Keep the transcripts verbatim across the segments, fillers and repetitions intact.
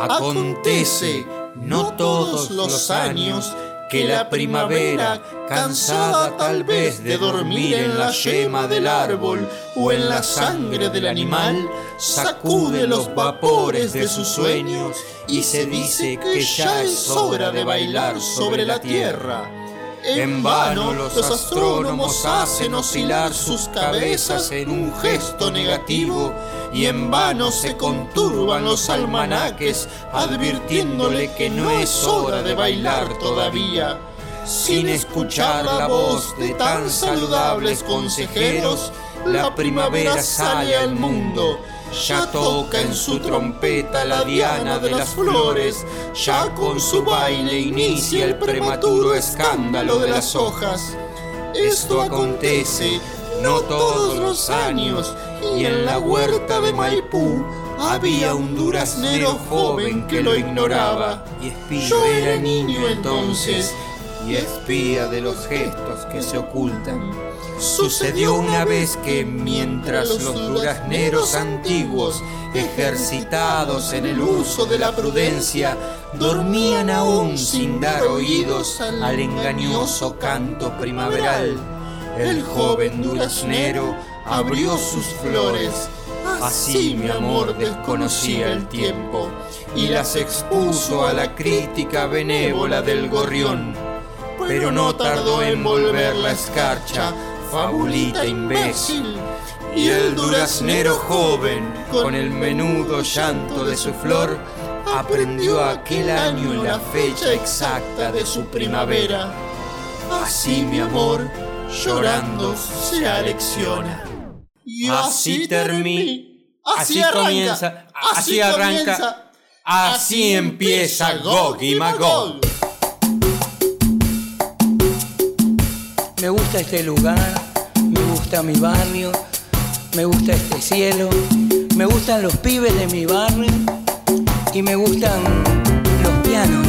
Acontece, no todos los años, que la primavera, cansada tal vez de dormir en la yema del árbol o en la sangre del animal, sacude los vapores de sus sueños y se dice que ya es hora de bailar sobre la tierra. En vano los astrónomos hacen oscilar sus cabezas en un gesto negativo y en vano se conturban los almanaques advirtiéndole que no es hora de bailar todavía. Sin escuchar la voz de tan saludables consejeros, la primavera sale al mundo. Ya toca en su trompeta la diana de las flores, ya con su baile inicia el prematuro escándalo de las hojas. Esto acontece no todos los años, y en la huerta de Maipú había un duraznero joven que lo ignoraba. Y espía, yo era niño entonces, y espía de los gestos que se ocultan. Sucedió una vez que mientras los durazneros antiguos, ejercitados en el uso de la prudencia, dormían aún sin dar oídos al engañoso canto primaveral, el joven duraznero abrió sus flores. Así mi amor desconocía el tiempo y las expuso a la crítica benévola del gorrión. Pero no tardó en volver la escarcha, fabulita imbécil, y el duraznero joven, con el menudo llanto de su flor, aprendió aquel año la fecha exacta de su primavera. Así mi amor, llorando, se alecciona. Y así termina, así comienza, así arranca, así empieza Gog y Magog. Me gusta este lugar, me gusta mi barrio, me gusta este cielo, me gustan los pibes de mi barrio y me gustan los pianos.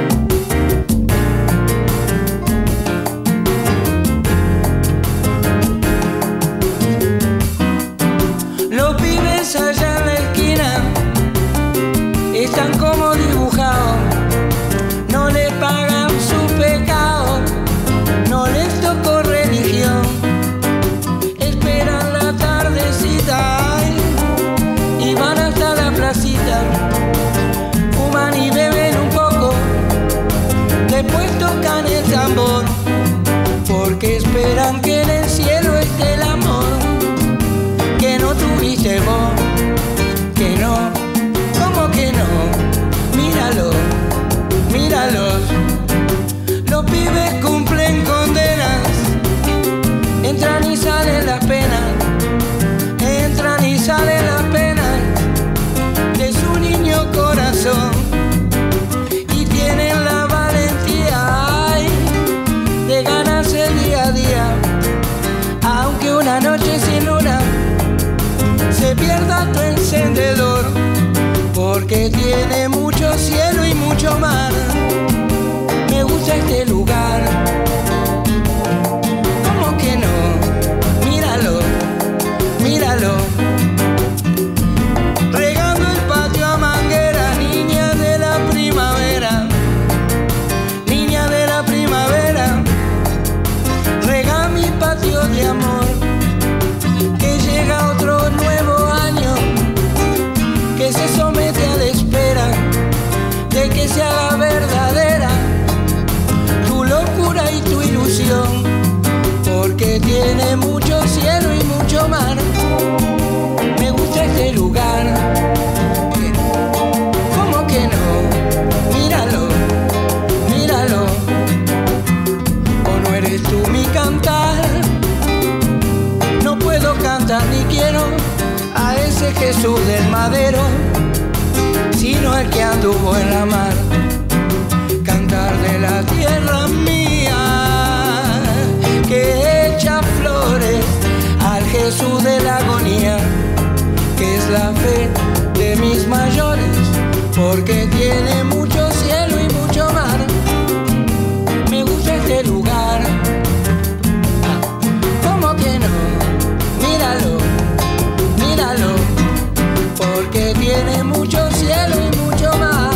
Los pibes allá en la esquina están como dibujados, no les pagan su pecado, no les tocó religión, esperan la tardecita y van hasta la placita, fuman y beben un poco, después tocan el tambor, porque esperan que en el cielo esté el amor que no tuviste vos, que no, ¿cómo que no? Míralo, míralos, los pibes cumplen condenas, entran y salen las penas, entran y salen las penas de su niño corazón y tienen la valentía, ay, de ganarse el día a día, aunque una noche sin luna se pierda tu encendedor, porque tiene mucho cielo y mucho mar. Me gusta este lugar, ¿cómo que no? Míralo, míralo, regando el patio a manguera, niña de la primavera, niña de la primavera, rega mi patio de amor, que llega otro nuevo año, que se somete a la espera de que se haga verdadera tu locura y tu ilusión, porque tiene mucho cielo y mucho mar. Me gusta este lugar, ¿cómo que no? Míralo, míralo, o no eres tú mi cantar, no puedo cantar ni quiero a ese Jesús del madero, sino el que anduvo en la mar. Cantar de la tierra mía, que echa flores al Jesús de la agonía, que es la fe de mis mayores, porque tiene mucho cielo y mucho mar. Me gusta este lugar, ¿cómo que no? Míralo, míralo, porque tiene mucho cielo y mucho mar.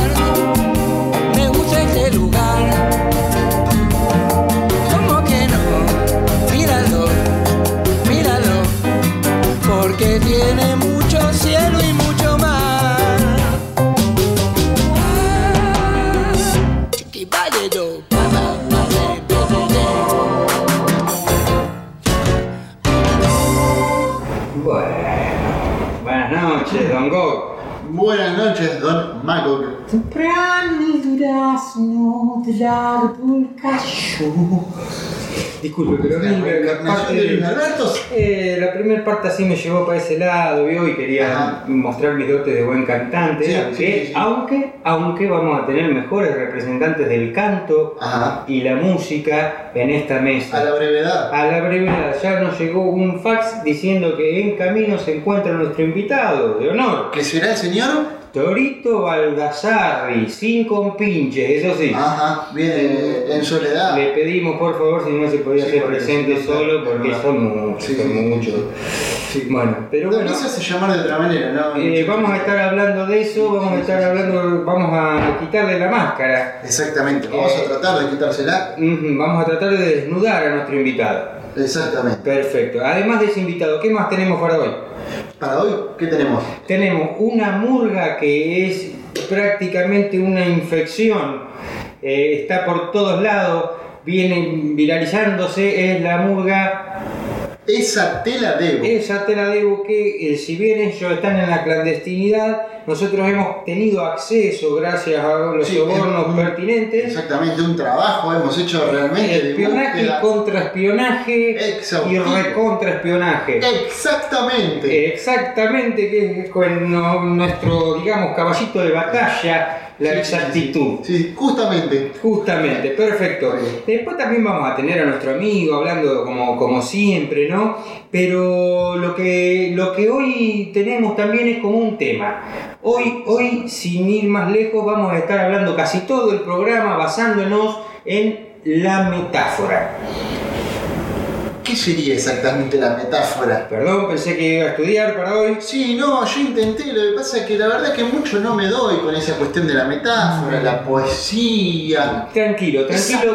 Bueno, buenas noches, don Gog. Buenas noches, don Magog. Temprano el durazno del árbol cayó. Disculpe, pero a mí la, la parte de Luis Alberto, eh, la primera parte así me llevó para ese lado, ¿vio? Y quería Ajá. mostrar mis dotes de buen cantante, sí, aunque, sí, sí. aunque, aunque vamos a tener mejores representantes del canto Ajá. y la música en esta mesa. A la brevedad. A la brevedad. Ya nos llegó un fax diciendo que en camino se encuentra nuestro invitado de honor. ¿Qué será el señor? Torito Baldassarri, sin compinches, eso sí. Ajá, viene en soledad. Le pedimos por favor si no se podía sí, hacer presente sí, solo porque no. son muchos, sí, son sí, muchos. Sí. Bueno, pero bueno. No se hace llamar de otra manera, ¿no? Eh, vamos a estar hablando de eso, vamos a estar hablando, vamos a quitarle la máscara. Exactamente, vamos eh, a tratar de quitársela. Uh-huh, vamos a tratar de desnudar a nuestro invitado. Exactamente. Perfecto. Además de ese invitado, ¿qué más tenemos para hoy? Para hoy, ¿qué tenemos? Tenemos una murga que es prácticamente una infección, eh, está por todos lados, viene viralizándose, es la murga... Esa te la debo. Esa te la debo que, eh, si bien ellos están en la clandestinidad, nosotros hemos tenido acceso gracias a los sí, sobornos un, pertinentes. Exactamente, un trabajo hemos hecho realmente espionaje, de contraespionaje y recontraespionaje. Exactamente. Exactamente, que es con nuestro, digamos, caballito de batalla. La sí, exactitud. Sí, sí, justamente. Justamente, perfecto. Después también vamos a tener a nuestro amigo hablando como, como siempre, ¿no? Pero lo que, lo que hoy tenemos también es como un tema. Hoy, hoy, sin ir más lejos, vamos a estar hablando casi todo el programa basándonos en la metáfora. ¿Qué sería exactamente la metáfora? Perdón, pensé que iba a estudiar para hoy. Sí, no, yo intenté, lo que pasa es que la verdad es que mucho no me doy con esa cuestión de la metáfora, mm. la poesía. Tranquilo, tranquilo. Esa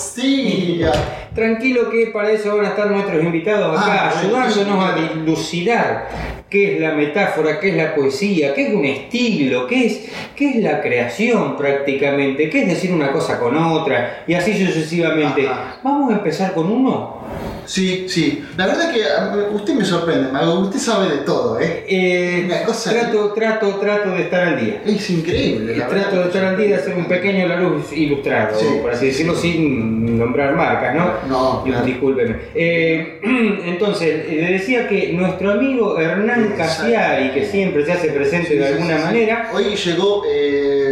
poesía. Tranquilo que para eso van a estar nuestros invitados acá, ah, ayudándonos a dilucidar qué es la metáfora, qué es la poesía, qué es un estilo, qué es, qué es la creación prácticamente, qué es decir una cosa con otra y así sucesivamente. Ajá. Vamos a empezar con uno. Sí, sí. La verdad que usted me sorprende, Mago. Usted sabe de todo, ¿eh? eh Una cosa trato, que... trato, trato de estar al día. Es increíble. La trato de estar al día, de hacer un pequeño La Luz ilustrado, sí, por así decirlo, sí. sin nombrar marcas, ¿no? No, no. Discúlpeme. Eh, entonces, le decía que nuestro amigo Hernán Casiari, que siempre se hace presente sí, de sí, alguna sí, manera... Sí. Hoy llegó eh,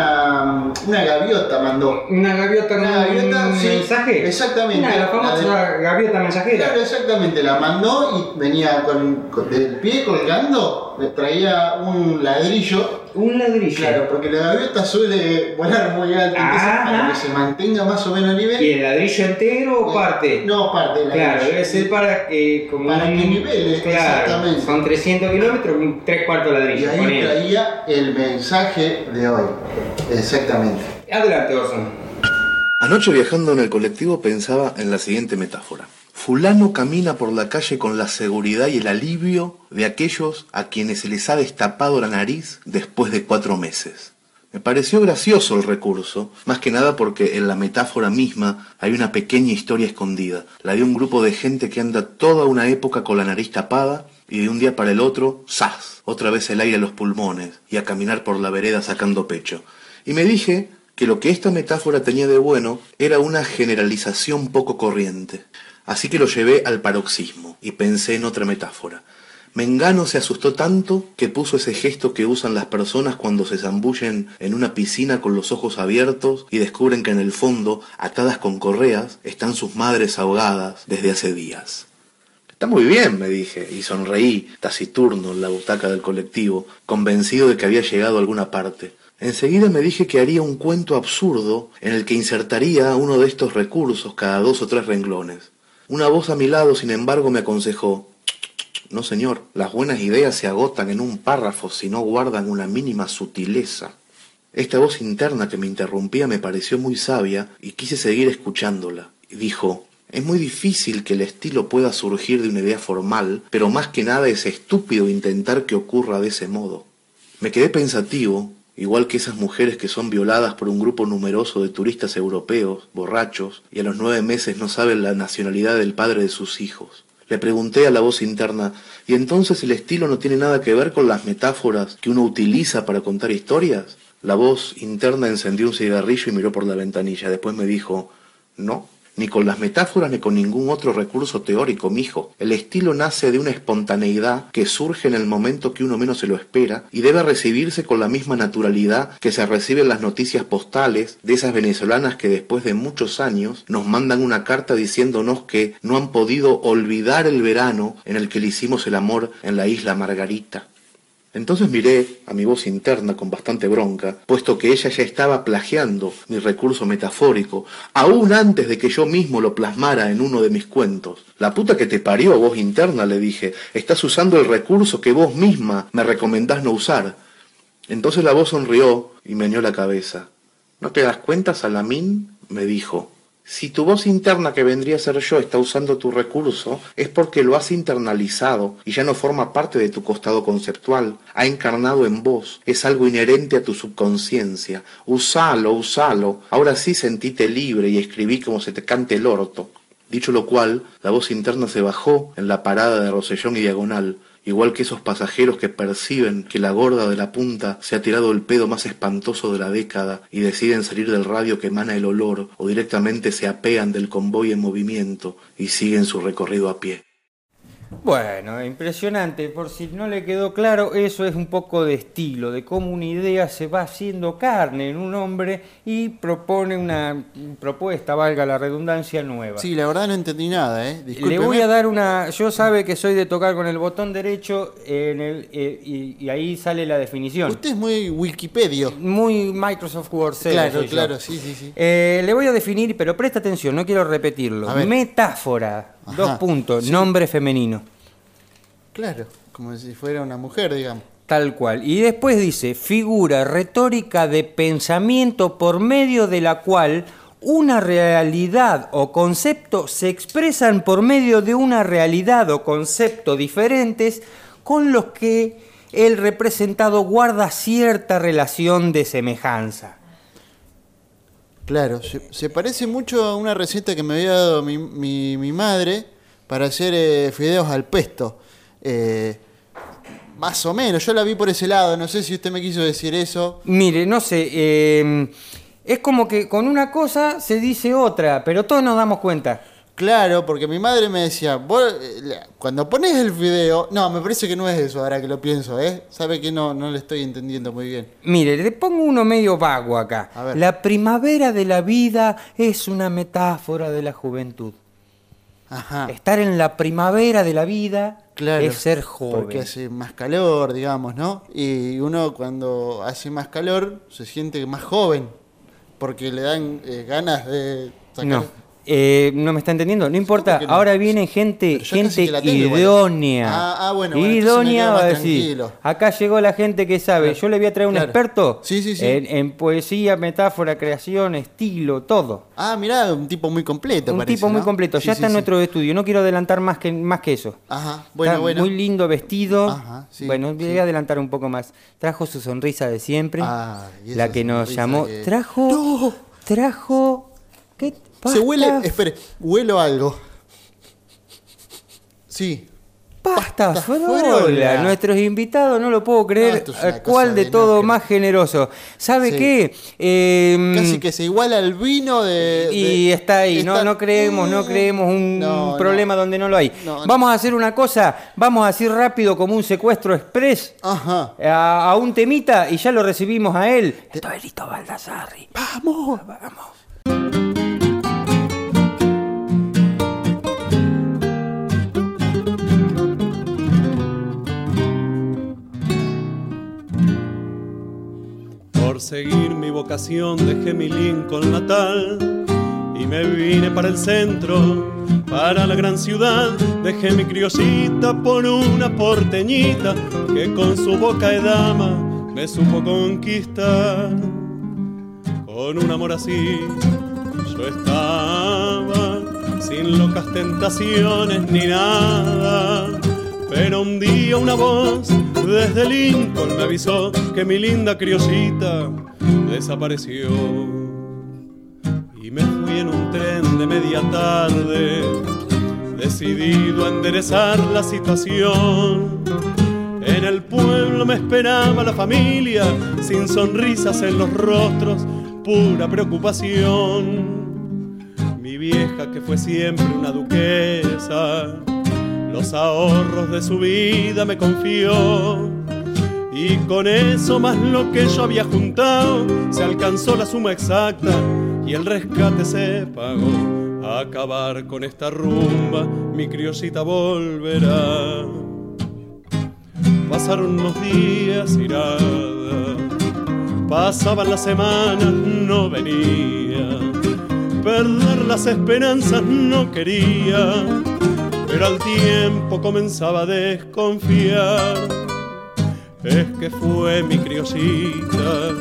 una, una gaviota, mandó. ¿Una gaviota con una gaviota, un sí, mensaje? Exactamente. Una de las famosas la de... gaviota mensajera. Claro, exactamente. La mandó y venía con, con del pie colgando, le traía un ladrillo. Un ladrillo. Claro, porque la gaviota suele volar muy alto, entonces para que se mantenga más o menos a nivel. ¿Y el ladrillo entero o parte? No, parte. Claro, debe ser para que como para un, que nivele, claro, exactamente. Son trescientos kilómetros, un tres cuartos ladrillo. Y ahí ponele. Traía el mensaje de hoy. Exactamente. Adelante, Orson. Anoche viajando en el colectivo pensaba en la siguiente metáfora. Fulano camina por la calle con la seguridad y el alivio de aquellos a quienes se les ha destapado la nariz después de cuatro meses. Me pareció gracioso el recurso, más que nada porque en la metáfora misma hay una pequeña historia escondida, la de un grupo de gente que anda toda una época con la nariz tapada y de un día para el otro, ¡zas!, otra vez el aire a los pulmones y a caminar por la vereda sacando pecho. Y me dije que lo que esta metáfora tenía de bueno era una generalización poco corriente. Así que lo llevé al paroxismo y pensé en otra metáfora. Mengano se asustó tanto que puso ese gesto que usan las personas cuando se zambullen en una piscina con los ojos abiertos y descubren que en el fondo, atadas con correas, están sus madres ahogadas desde hace días. Está muy bien, me dije, y sonreí, taciturno, en la butaca del colectivo, convencido de que había llegado a alguna parte. Enseguida me dije que haría un cuento absurdo en el que insertaría uno de estos recursos cada dos o tres renglones. Una voz a mi lado, sin embargo, me aconsejó: no, señor, las buenas ideas se agotan en un párrafo si no guardan una mínima sutileza. Esta voz interna que me interrumpía me pareció muy sabia y quise seguir escuchándola. Y dijo: es muy difícil que el estilo pueda surgir de una idea formal, pero más que nada es estúpido intentar que ocurra de ese modo. Me quedé pensativo, igual que esas mujeres que son violadas por un grupo numeroso de turistas europeos, borrachos, y a los nueve meses no saben la nacionalidad del padre de sus hijos. Le pregunté a la voz interna, ¿y entonces el estilo no tiene nada que ver con las metáforas que uno utiliza para contar historias? La voz interna encendió un cigarrillo y miró por la ventanilla. Después me dijo, no, ni con las metáforas ni con ningún otro recurso teórico, mijo. El estilo nace de una espontaneidad que surge en el momento que uno menos se lo espera y debe recibirse con la misma naturalidad que se reciben las noticias postales de esas venezolanas que después de muchos años nos mandan una carta diciéndonos que no han podido olvidar el verano en el que le hicimos el amor en la isla Margarita. Entonces miré a mi voz interna con bastante bronca, puesto que ella ya estaba plagiando mi recurso metafórico, aún antes de que yo mismo lo plasmara en uno de mis cuentos. La puta que te parió, voz interna, le dije, estás usando el recurso que vos misma me recomendás no usar. Entonces la voz sonrió y meneó la cabeza. ¿No te das cuenta, Salamín?, me dijo. Si tu voz interna, que vendría a ser yo, está usando tu recurso, es porque lo has internalizado y ya no forma parte de tu costado conceptual. Ha encarnado en vos, es algo inherente a tu subconsciencia. Usalo, usalo. Ahora sí sentite libre y escribí como se te cante el orto. Dicho lo cual, la voz interna se bajó en la parada de Rosellón y Diagonal, igual que esos pasajeros que perciben que la gorda de la punta se ha tirado el pedo más espantoso de la década y deciden salir del radio que emana el olor, o directamente se apean del convoy en movimiento y siguen su recorrido a pie. Bueno, impresionante. Por si no le quedó claro, eso es un poco de estilo, de cómo una idea se va haciendo carne en un hombre y propone una propuesta, valga la redundancia, nueva. Sí, la verdad no entendí nada, ¿eh? Discúlpeme. Le voy a dar una... Yo sabe que soy de tocar con el botón derecho en el, eh, y, y ahí sale la definición. Usted es muy Wikipedia. Muy Microsoft Word. Claro, claro, sí, sí, sí. Eh, le voy a definir, pero presta atención, no quiero repetirlo. Metáfora, Ajá, dos puntos, sí. Nombre femenino. Claro, como si fuera una mujer, digamos. Tal cual. Y después dice, figura retórica de pensamiento por medio de la cual una realidad o concepto se expresan por medio de una realidad o concepto diferentes con los que el representado guarda cierta relación de semejanza. Claro, se, se parece mucho a una receta que me había dado mi, mi, mi madre para hacer eh, fideos al pesto. Eh, más o menos, yo la vi por ese lado, no sé si usted me quiso decir eso. Mire, no sé, eh, es como que con una cosa se dice otra, pero todos nos damos cuenta. Claro, porque mi madre me decía, vos, cuando pones el fideo, no, me parece que no es eso, ahora que lo pienso, ¿eh? Sabe que no, no le estoy entendiendo muy bien. Mire, le pongo uno medio vago acá. A ver. La primavera de la vida es una metáfora de la juventud. Ajá. Estar en la primavera de la vida, claro, es ser joven. Porque hace más calor, digamos, ¿no? Y uno cuando hace más calor se siente más joven, porque le dan eh, ganas de sacar... No. Eh, no me está entendiendo, no importa, no? Ahora viene gente, gente idónea. Ah, ah, bueno, bueno, idónea va a decir. Acá llegó la gente que sabe. Claro. Yo le voy a traer un claro. experto sí, sí, sí. En, en poesía, metáfora, creación, estilo, todo. Ah, mirá, un tipo muy completo. Un parece, tipo muy ¿no? completo. Sí, ya sí, está sí. en nuestro estudio. No quiero adelantar más que, más que eso. Ajá, bueno, está bueno. Muy lindo vestido. Ajá, sí, bueno, sí. voy a adelantar un poco más. Trajo su sonrisa de siempre. Ah, la que nos llamó. Que... Trajo. No. Trajo. ¿Qué? Se huele, espere, huelo algo. Sí. Pasta, Pasta frola. frola. Nuestros invitados, no lo puedo creer, no, cuál de todo de más generoso. ¿Sabe sí. qué? Eh, Casi que se iguala al vino de... Y de, está ahí, está, no, no creemos, no creemos un no, problema no. donde no lo hay. No, vamos a hacer una cosa, vamos a hacer rápido como un secuestro express Ajá. A, a un temita y ya lo recibimos a él. Esto es Lito Baldassarri. Vamos, vamos. Por seguir mi vocación dejé mi Lincoln natal y me vine para el centro, para la gran ciudad. Dejé mi criollita por una porteñita que con su boca de dama me supo conquistar. Con un amor así yo estaba, sin locas tentaciones ni nada. Pero un día una voz desde Lincoln me avisó que mi linda criollita desapareció. Y me fui en un tren de media tarde, decidido a enderezar la situación. En el pueblo me esperaba la familia, sin sonrisas en los rostros, pura preocupación. Mi vieja, que fue siempre una duquesa, los ahorros de su vida me confió. Y con eso más lo que yo había juntado, se alcanzó la suma exacta y el rescate se pagó. A acabar con esta rumba, mi criollita volverá. Pasaron unos días irada, pasaban las semanas, no venía. Perder las esperanzas no quería, pero al tiempo comenzaba a desconfiar. Es que fue mi criollita,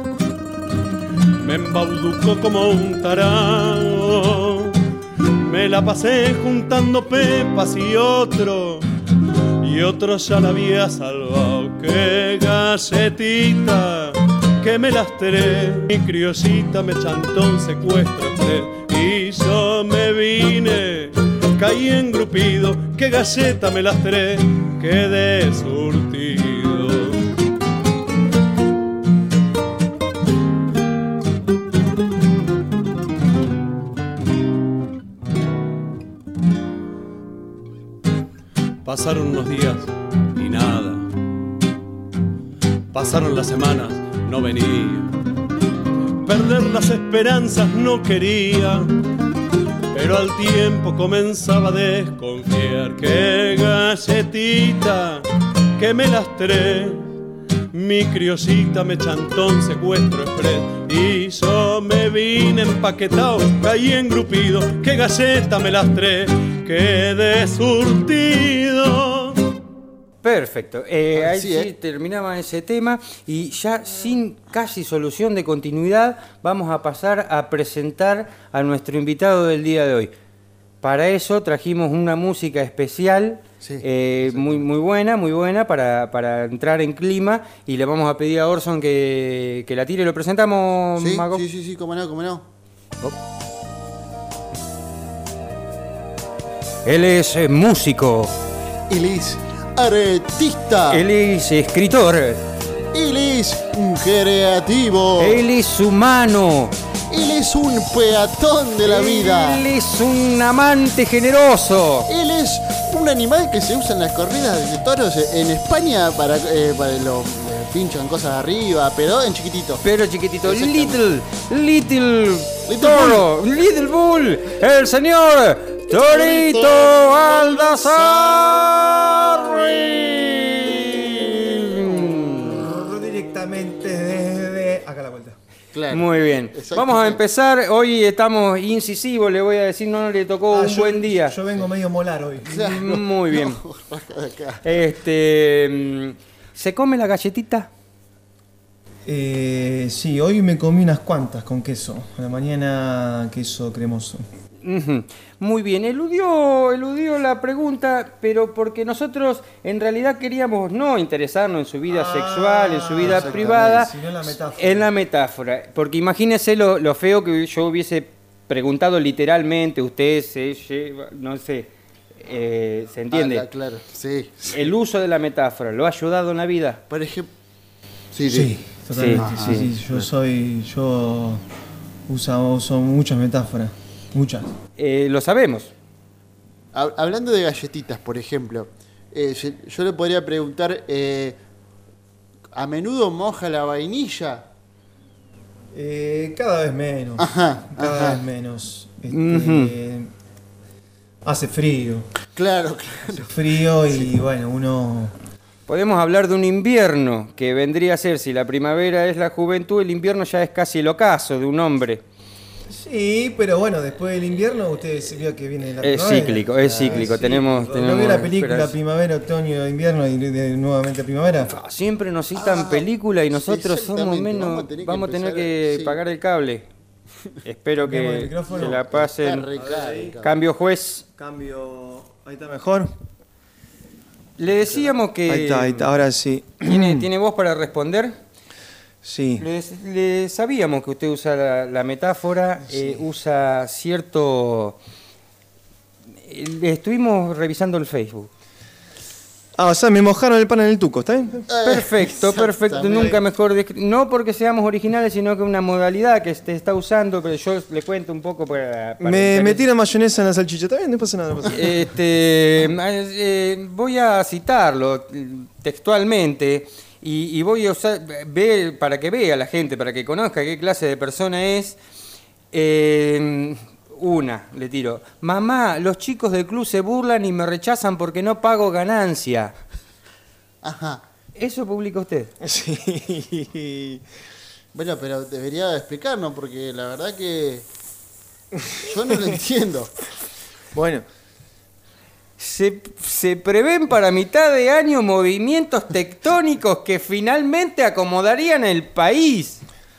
me embauducó como un tarao. Me la pasé juntando pepas y otro, y otro ya la había salvado. ¡Qué galletita que me lastré! Mi criollita me chantó un secuestro express y yo me vine, caí engrupido. ¡Qué galleta me lastré! Quedé surtido. Pasaron unos días y nada. Pasaron las semanas, no venía. Perder las esperanzas no quería, pero al tiempo comenzaba a desconfiar. ¡Qué galletita que me lastré! Mi criollita me chantó un secuestro express y yo me vine empaquetado, caí engrupido. ¡Qué galleta me lastré! Quedé surtido. Perfecto, eh, ahí Así, sí ¿eh? terminaba ese tema y ya sin casi solución de continuidad vamos a pasar a presentar a nuestro invitado del día de hoy. Para eso trajimos una música especial, Sí, eh, muy, muy buena, muy buena para, para entrar en clima y le vamos a pedir a Orson que, que la tire. ¿Lo presentamos, Sí, Mago? sí, sí, sí, cómo no, cómo no. Él es eh, músico, Él es artista. él es escritor, Él es un creativo. él es humano, Él es un peatón de la vida. él es un amante generoso. Él es un animal que se usa en las corridas de toros en España para, eh, para los eh, pinchan cosas arriba, pero en chiquitito. Pero chiquitito, Exactamente. little, little, Little toro, little bull, el señor Torito Baldassarri. Directamente desde acá a la vuelta. Claro. Muy bien, Exactamente. vamos a empezar. Hoy estamos incisivos, le voy a decir, no le tocó Ah, un yo- buen día. Yo vengo medio molar hoy. Claro. Muy bien. No, raja de acá. Este, mm, ¿se come la galletita? Eh, sí, hoy me comí unas cuantas con queso. A la mañana queso cremoso. Ujú. Muy bien, eludió, eludió la pregunta, pero porque nosotros en realidad queríamos no interesarnos en su vida Ah, sexual, en su vida exactamente, privada, sino en la metáfora. en la metáfora. Porque imagínese lo, lo feo que yo hubiese preguntado literalmente, usted se lleva, no sé, eh, ¿se entiende? Ah, claro, sí. El uso de la metáfora, ¿lo ha ayudado en la vida? Por ejemplo. Sí, Sí, sí. totalmente. Sí, Sí, sí, sí, yo soy. Yo uso, uso muchas metáforas. Muchas. Eh, lo sabemos. Hab- Hablando de galletitas, por ejemplo, eh, yo, yo le podría preguntar, eh, ¿a menudo moja la vainilla? Eh, cada vez menos. Ajá, Cada ajá. vez menos. Este, Ujú. Hace frío. Claro, Hace claro. frío y bueno, uno. Podemos hablar de un invierno que vendría a ser, si la primavera es la juventud, el invierno ya es casi el ocaso de un hombre. Sí, pero bueno, después del invierno usted se vio que viene la Es primavera. cíclico, es cíclico, tenemos- ¿No tenemos- vio la película pero es- Primavera, Otoño, Invierno y de- de- nuevamente Primavera? Ah, siempre nos citan Ah, pelícuula y nosotros somos exactamente, menos. vamos a tener que Vamos a tener empezar que a- sí. pagar el cable. Espero Cambiamos el que micrófono. se la Está pasen. re caro. Cambio juez. Cambio. Ahí está mejor. Le decíamos que. Ahí está, ahí está, ahora sí. ¿Tiene, ¿Tiene voz para responder? Sí. Le, le sabíamos que usted usa la, la metáfora, eh, usa cierto Eh, Estuvimos revisando el Facebook. Ah, o sea, me mojaron el pan en el tuco, ¿está bien? Perfecto, perfecto. Nunca mejor descri- no porque seamos originales, sino que una modalidad que se está usando, pero yo le cuento un poco para... para Me, interés. me tiran mayonesa en la salchicha, ¿está bien? No pasa nada. No pasa nada. Este, eh, voy a citarlo textualmente y, y voy a usar, ver, para que vea la gente, para que conozca qué clase de persona es. Eh, una, le tiro. Mamá, los chicos del club se burlan y me rechazan porque no pago ganancia. Ajá. ¿Eso publica usted? Sí. Bueno, pero debería explicarnos porque la verdad que yo no lo entiendo. Bueno, Se, se prevén para mitad de año movimientos tectónicos que finalmente acomodarían el país.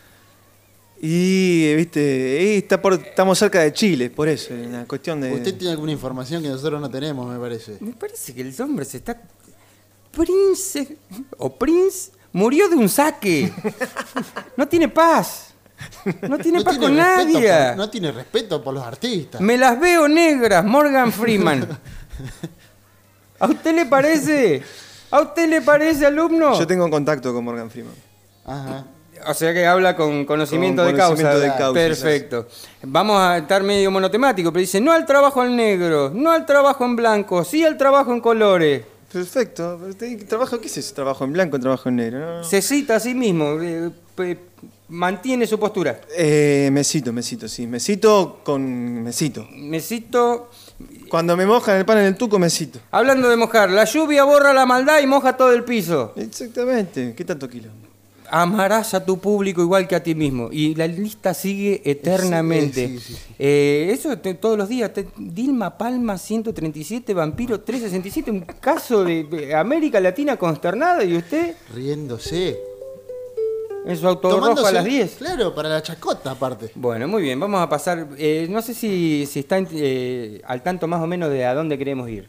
y viste, y está por, estamos cerca de Chile, por eso, es una cuestión de... Usted tiene alguna información que nosotros no tenemos, me parece. Me parece que el hombre se está... Prince o Prince murió de un saque. No tiene paz. No tiene No paz tiene con respeto nadie. por- no tiene respeto por los artistas. Me las veo negras, Morgan Freeman. ¿A usted le parece? ¿A usted le parece, alumno? Yo tengo contacto con Morgan Freeman. Ajá. O sea que habla con conocimiento, Con de, causa. conocimiento de causa, Perfecto. Vamos a estar medio monotemático, pero dice, no al trabajo al negro, no al trabajo en blanco, sí al trabajo en colores. Perfecto. Usted, ¿trabajo, ¿Qué es ese? ¿Trabajo en blanco o trabajo en negro? No, no. Se cita a sí mismo, eh, pe- mantiene su postura. Eh, mesito, mesito, sí. Mesito con mesito. Necesito... Cuando me mojan el pan en el tuco, mesito. Hablando de mojar, la lluvia borra la maldad y moja todo el piso. Exactamente. ¿Qué tanto kilo? Amarás a tu público igual que a ti mismo. Y la lista sigue eternamente. Sí, sí, sí, sí. Eh, eso te- todos los días. Te- Dilma Palma, ciento treinta y siete, Vampiro, trescientos sesenta y siete. Un caso de, de América Latina consternada. ¿Y usted? Riéndose. En su auto rojo Tomándose- a las diez. Claro, para la chacota aparte. Bueno, muy bien. Vamos a pasar. eh, no sé si, si está eh, al tanto más o menos de a dónde queremos ir.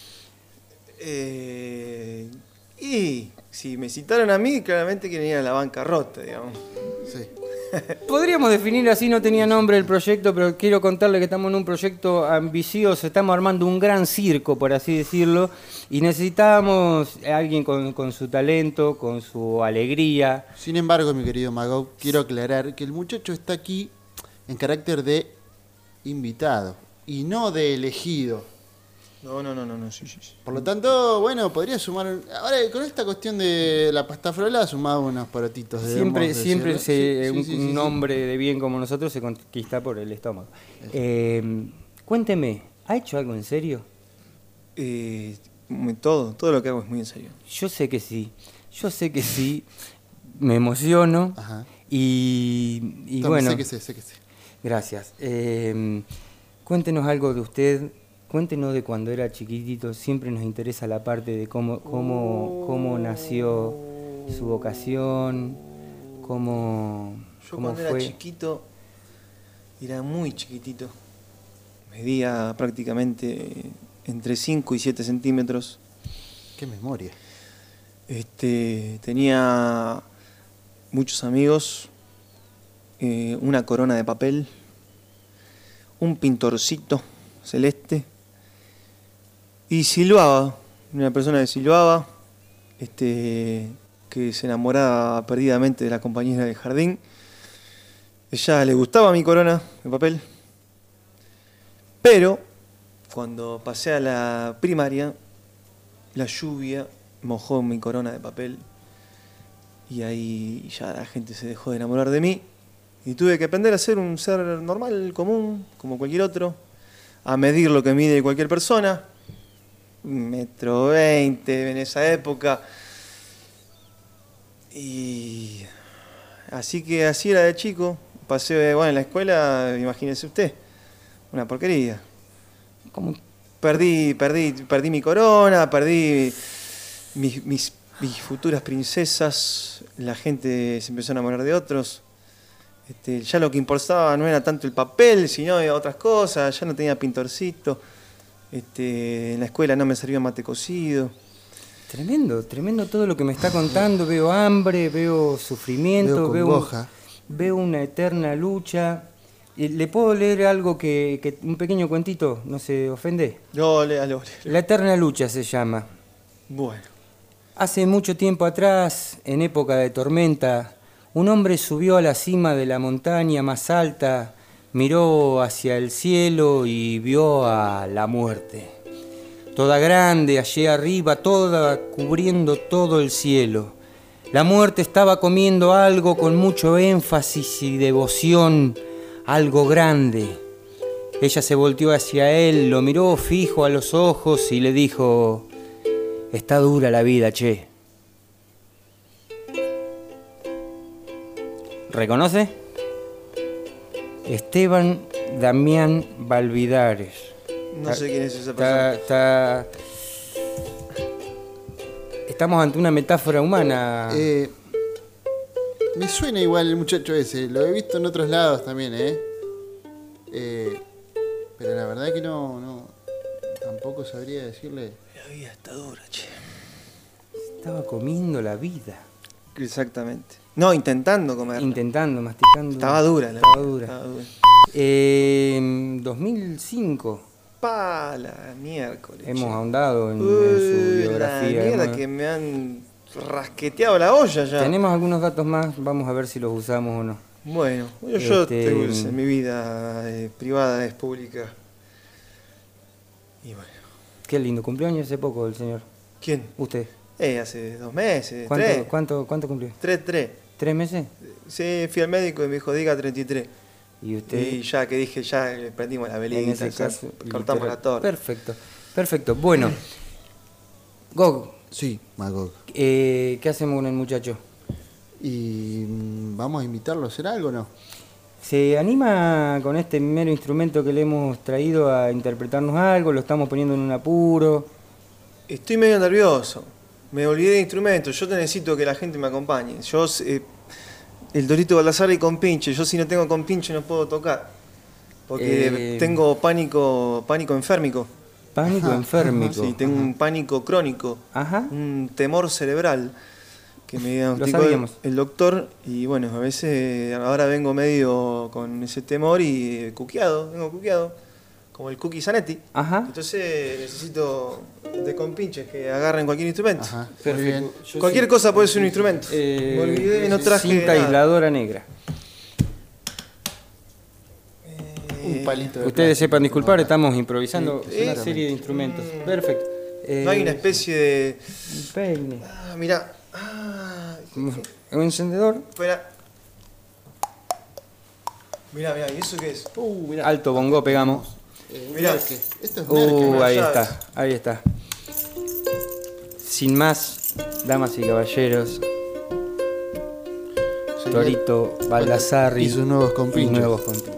Eh, y si me citaron a mí, claramente quieren ir a la bancarrota, digamos. Sí. Podríamos definir así, no tenía nombre el proyecto, pero quiero contarle que estamos en un proyecto ambicioso, estamos armando un gran circo, por así decirlo, y necesitábamos a alguien con, con su talento, con su alegría. Sin embargo, mi querido Mago, quiero aclarar que el muchacho está aquí en carácter de invitado y no de elegido. No, no, no, no, no, sí, sí, sí. Por lo tanto, bueno, podría sumar... Ahora, con esta cuestión de la pasta frola, ha sumado unos porotitos. Siempre, debemos siempre decirlo. se, Sí, sí, un, sí, sí, un sí. hombre de bien como nosotros se conquista por el estómago. Eh, cuénteme, ¿ha hecho algo en serio? Eh, muy- todo, todo lo que hago es muy en serio. Yo sé que sí, yo sé que sí, me emociono Ajá. y, y Tome, bueno... sé que sé, sé que sé. Gracias. Eh, cuéntenos algo de usted, cuéntenos de cuando era chiquitito, siempre nos interesa la parte de cómo, cómo, cómo nació su vocación, cómo, Yo cómo cuando fue. era chiquito, era muy chiquitito. Medía prácticamente entre cinco y siete centímetros. Qué memoria. Este, tenía muchos amigos, eh, una corona de papel, un pintorcito celeste y silbaba, una persona que silbaba, este, que se enamoraba perdidamente de la compañera del jardín. Ella le gustaba mi corona de papel, pero cuando pasé a la primaria, la lluvia mojó mi corona de papel y ahí ya la gente se dejó de enamorar de mí y tuve que aprender a ser un ser normal, común, como cualquier otro, a medir lo que mide cualquier persona, metro veinte en esa época, y así que así era de chico. Pasé, bueno, en la escuela, imagínese usted, una porquería. ¿Cómo? Perdí, perdí, perdí mi corona, perdí mis, mis, mis futuras princesas, la gente se empezó a enamorar de otros. Este, ya lo que importaba no era tanto el papel, sino otras cosas, ya no tenía pintorcito. Este, en la escuela no me servía mate cocido. Tremendo, tremendo todo lo que me está contando. Veo hambre, veo sufrimiento, Veo veo, congoja. veo una eterna lucha. ¿Le puedo leer algo que, que un pequeño cuentito? ¿No se ofende? No, léalo, léalo. La eterna lucha se llama. Bueno. Hace mucho tiempo atrás, en época de tormenta, un hombre subió a la cima de la montaña más alta, miró hacia el cielo y vio a la muerte. Toda grande, allí arriba, toda cubriendo todo el cielo. La muerte estaba comiendo algo con mucho énfasis y devoción, algo grande. Ella se volteó hacia él, lo miró fijo a los ojos y le dijo: está dura la vida, che. ¿Reconoce? Esteban Damián Valvidares. No sé quién es esa persona. Está, está... Estamos ante una metáfora humana. Eh, me suena igual el muchacho ese. Lo he visto en otros lados también, ¿eh? eh pero la verdad que no, no... Tampoco sabría decirle... La vida está dura, che. Estaba comiendo la vida. Exactamente. No, intentando comer. Intentando, masticando. Estaba dura la Estaba vida. dura. Estaba dura. Eh, dos mil cinco. Pa la miércoles. Hemos che. ahondado en, Uy, en su biografía. La mierda hemos- que me han rasqueteado la olla ya. Tenemos algunos datos más, vamos a ver si los usamos o no. Bueno, yo, yo Este, tengo en mi vida eh, privada es pública. Y bueno. Qué lindo, cumpleaños hace poco el señor. ¿Quién? ¿Usted? Eh, hace dos meses, ¿Cuánto, tres. cuánto, cuánto cumplió? Tres, tres. ¿Tres meses? Sí, fui al médico y me dijo, diga treinta y tres. Y usted... Y ya que dije, ya le prendimos la en velita, ese ya caso, cortamos literal. la torta. Perfecto, perfecto. Bueno, Gog, Sí, Magog. eh, ¿qué hacemos con el muchacho? ¿Y mm, vamos a invitarlo a hacer algo o no? ¿Se anima con este mero instrumento que le hemos traído a interpretarnos algo? ¿Lo estamos poniendo en un apuro? Estoy medio nervioso. Me olvidé de instrumentos. Yo te necesito que la gente me acompañe. Yo, eh, el Dorito Baldassarri con pinche. Yo si no tengo con pinche no puedo tocar. Porque Eh, tengo pánico, pánico enfermico. Pánico Ajá, enfermico. Sí, tengo un pánico crónico. Ajá. Un temor cerebral. Que me diagnosticó el, sabíamos. el doctor. Y bueno, a veces ahora vengo medio con ese temor y cuqueado. Vengo cuqueado. Como el Cookie Zanetti. Ajá. Entonces necesito de compinches que agarren cualquier instrumento. Ajá, muy Perfecto. bien. Yo Cualquier sí- cosa puede ser un instrumento. Eh, Me olvidé, no traje Cinta nada. aisladora negra. Un palito de Ustedes plástico. sepan disculpar, estamos improvisando Sí, una claramente. serie de instrumentos. Perfecto. Eh, No hay una especie de... un peine. Ah, mirá. Ah, Un encendedor. espera. Mirá, mirá, ¿y eso qué es? Uh, mirá. Alto bongo pegamos. Eh, un Mirá. Nerke. Esto es un Nerke. Uh, unas ahí llaves. está, ahí está. Sin más, damas y caballeros, Señor- Dorito Baldassarri Y sus nuevos y compinches. nuevos compinches.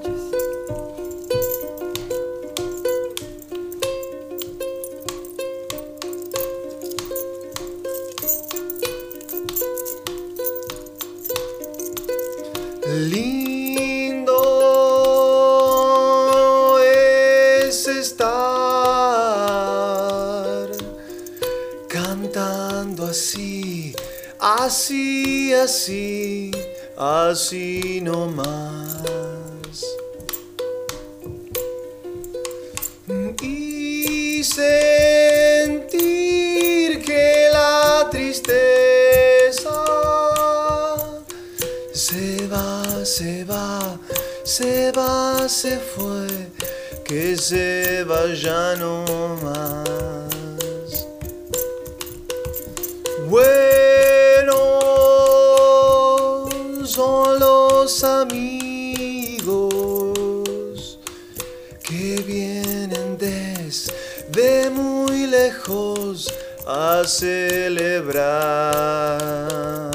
Lindo es estar cantando así, así, así, así nomás. Y sentir que la tristeza se va, se va, se va, se fue, que se vaya no más. Buenos son los amigos que vienen desde muy lejos a celebrar.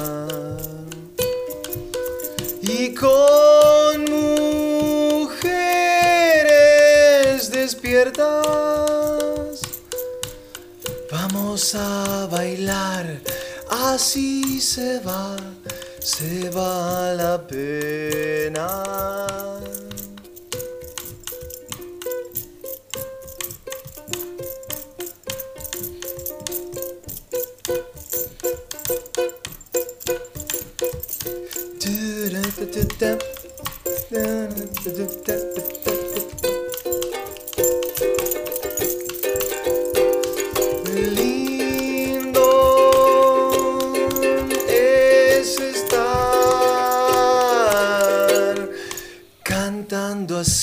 Y con mujeres despiertas vamos a bailar, así se va, se va la pena.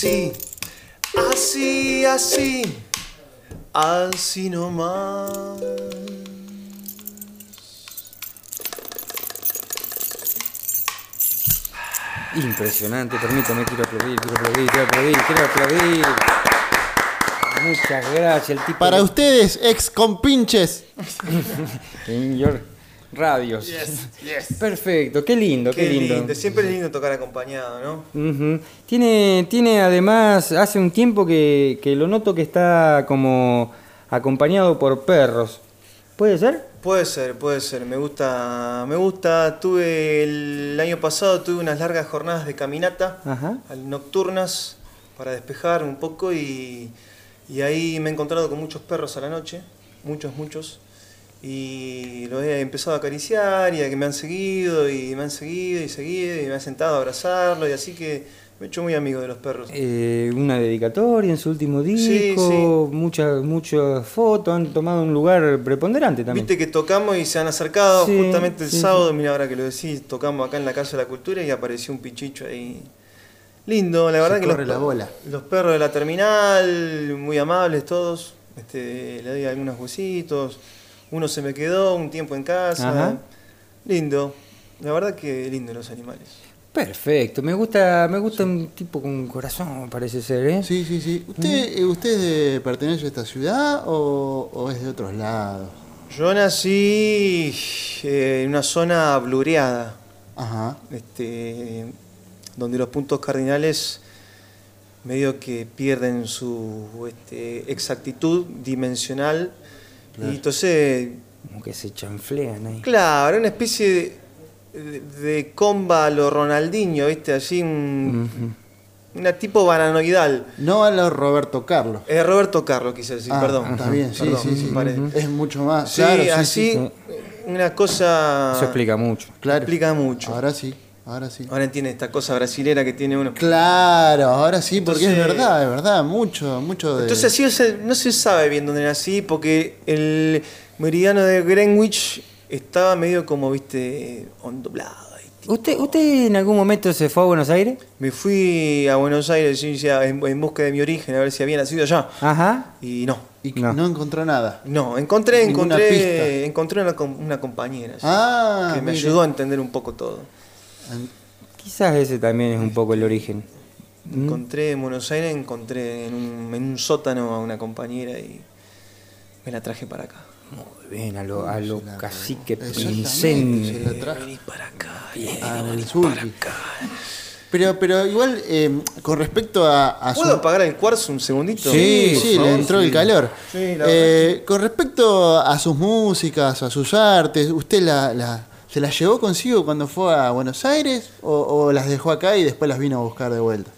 así, así, así, así nomás. Impresionante, permítame, quiero aplaudir, quiero aplaudir, quiero aplaudir, quiero aplaudir. Muchas gracias, el tipo. Para de... ustedes, ex compinches. Señor Radios. Yes, yes. Perfecto, qué lindo, qué, Qué lindo. lindo. Siempre es lindo tocar acompañado, ¿no? Uh-huh. Tiene, tiene además, hace un tiempo que, que lo noto que está como acompañado por perros. ¿Puede ser? Puede ser, puede ser. Me gusta, me gusta. Tuve el año pasado tuve unas largas jornadas de caminata, Ajá. nocturnas, para despejar un poco y, y ahí me he encontrado con muchos perros a la noche, muchos, muchos. Y los he empezado a acariciar y a que me han seguido y me han seguido y seguido y me han sentado a abrazarlo y así que me he hecho muy amigo de los perros. Eh, una dedicatoria en su último disco, Sí, sí. muchas muchas fotos, han tomado un lugar preponderante también. Viste que tocamos y se han acercado Sí, justamente el sí, sábado, mira ahora que lo decís, tocamos acá en la Casa de la Cultura y apareció un pichicho ahí. Lindo, la verdad Se que corre los, la bola. los perros de la terminal, muy amables todos, este, le doy algunos huesitos, uno se me quedó un tiempo en casa, Ajá. lindo, la verdad que lindo los animales. Perfecto, me gusta, me gusta un tipo con corazón, parece ser, ¿eh? Sí, sí, sí. ¿Usted, eh, ¿usted eh, pertenece a esta ciudad o, o es de otros lados? Yo nací eh, en una zona blureada, Ajá. este, donde los puntos cardinales medio que pierden su este, exactitud dimensional. Claro. Y entonces, Como que se chanflean ahí. claro, era una especie de, de, de comba a lo Ronaldinho, ¿viste? Así, un, Ujú. una tipo bananoidal. No a lo Roberto Carlos. Eh, Roberto Carlos, quise decir, Ah, perdón. está bien, sí, Perdón, sí, sí. parece. Es mucho más. Sí, claro, sí, así, sí. una cosa... Eso explica mucho. Claro. explica mucho. Ahora sí, ahora sí. Ahora entiende esta cosa brasilera que tiene uno. Claro, ahora sí, porque Entonces- es verdad, es verdad, mucho, mucho de... Entonces así o sea, no se sabe bien dónde nací porque el meridiano de Greenwich estaba medio como, viste, ondulado. ahí, tipo. ¿Usted, ¿Usted en algún momento se fue a Buenos Aires? Me fui a Buenos Aires sí, sí, en, en busca de mi origen, a ver si había nacido allá. Ajá. Y no. Y No. no. encontró nada. No, encontré, Ninguna encontré, pista. encontré una, com- una compañera sí, Ah, que me mire. ayudó a entender un poco todo. Quizás ese también es un poco el origen. ¿Mm? Encontré en Buenos Aires, encontré en un, en un sótano a una compañera y me la traje para acá. Muy bien, a lo, a lo cacique Exactamente, princén. se la trajo. Vení para acá. Ah, vení el para Zulki. acá. Pero, pero igual, eh, con respecto a, a su... ¿Puedo apagar el cuarzo un segundito? Sí, Por sí, favor. le entró el calor. Sí, la Eh, con respecto a sus músicas, a sus artes, ¿usted la, la- se las llevó consigo cuando fue a Buenos Aires o, o las dejó acá y después las vino a buscar de vuelta?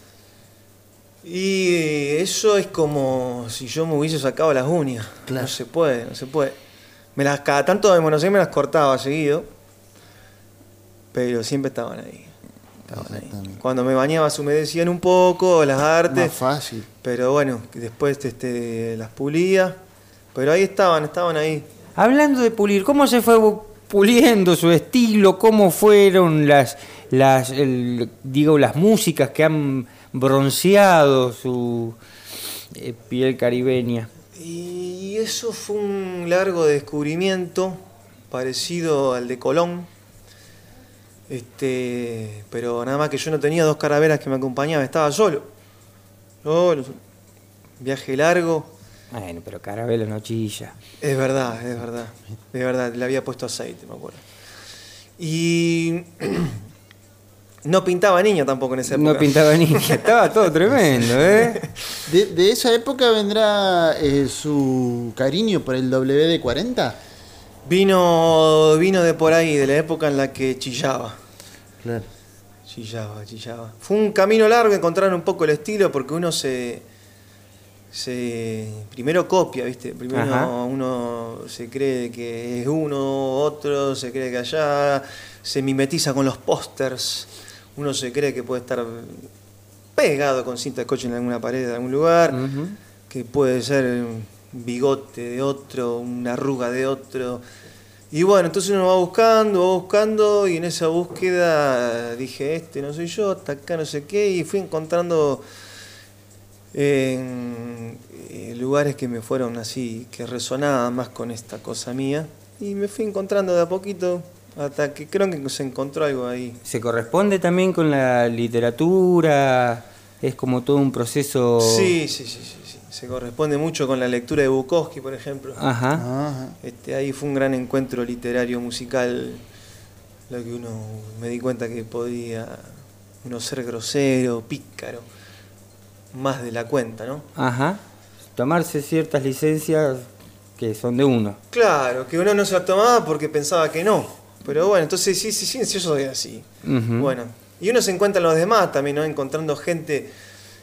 Y eso es como si yo me hubiese sacado las uñas. Claro. No se puede, no se puede. Me las, cada tanto en Buenos Aires me las cortaba seguido, pero siempre estaban ahí. Estaban ahí. Exactamente. Cuando me bañaba se humedecían un poco las Más artes, fácil. pero bueno, después este, las pulía. Pero ahí estaban, estaban ahí. Hablando de pulir, ¿cómo se fue bu- puliendo su estilo? ¿Cómo fueron las, las el- digo, las músicas que han bronceado su eh, piel caribeña? Y eso fue un largo descubrimiento parecido al de Colón. Este, pero nada más que yo no tenía dos carabelas que me acompañaban, estaba solo. Solo, solo. Viaje largo. Bueno, pero Carabela no chilla. Es verdad, es verdad. Es verdad, le había puesto aceite, me acuerdo. Y no pintaba niño tampoco en esa época. No pintaba ni estaba todo tremendo, ¿eh? ¿De, de esa época vendrá eh, su cariño por el W D cuarenta? Vino, vino de por ahí, de la época en la que chillaba. Claro. Chillaba, chillaba. Fue un camino largo encontrar un poco el estilo porque uno se. se primero copia, ¿viste? Primero Ajá. uno se cree que es uno, otro se cree que allá, se mimetiza con los pósters. Uno se cree que puede estar pegado con cinta de scotch en alguna pared de algún lugar, Ujú. que puede ser un bigote de otro, una arruga de otro. Y bueno, entonces uno va buscando, va buscando, y en esa búsqueda dije, este no soy yo, hasta acá no sé qué, y fui encontrando en eh, lugares que me fueron así, que resonaban más con esta cosa mía. Y me fui encontrando de a poquito, hasta que creo que se encontró algo ahí. ¿Se corresponde también con la literatura? ¿Es como todo un proceso...? Sí, sí, sí, sí, sí. Se corresponde mucho con la lectura de Bukowski, por ejemplo. Ajá. Ajá. Este, ahí fue un gran encuentro literario, musical, lo que uno me di cuenta que podía uno ser grosero, pícaro, más de la cuenta, ¿no? Ajá. Tomarse ciertas licencias que son de uno. Claro, que uno no se la tomaba porque pensaba que no. Pero bueno, entonces sí, sí, sí, yo soy así. Uh-huh. Bueno, y uno se encuentra en los demás también, ¿no? Encontrando gente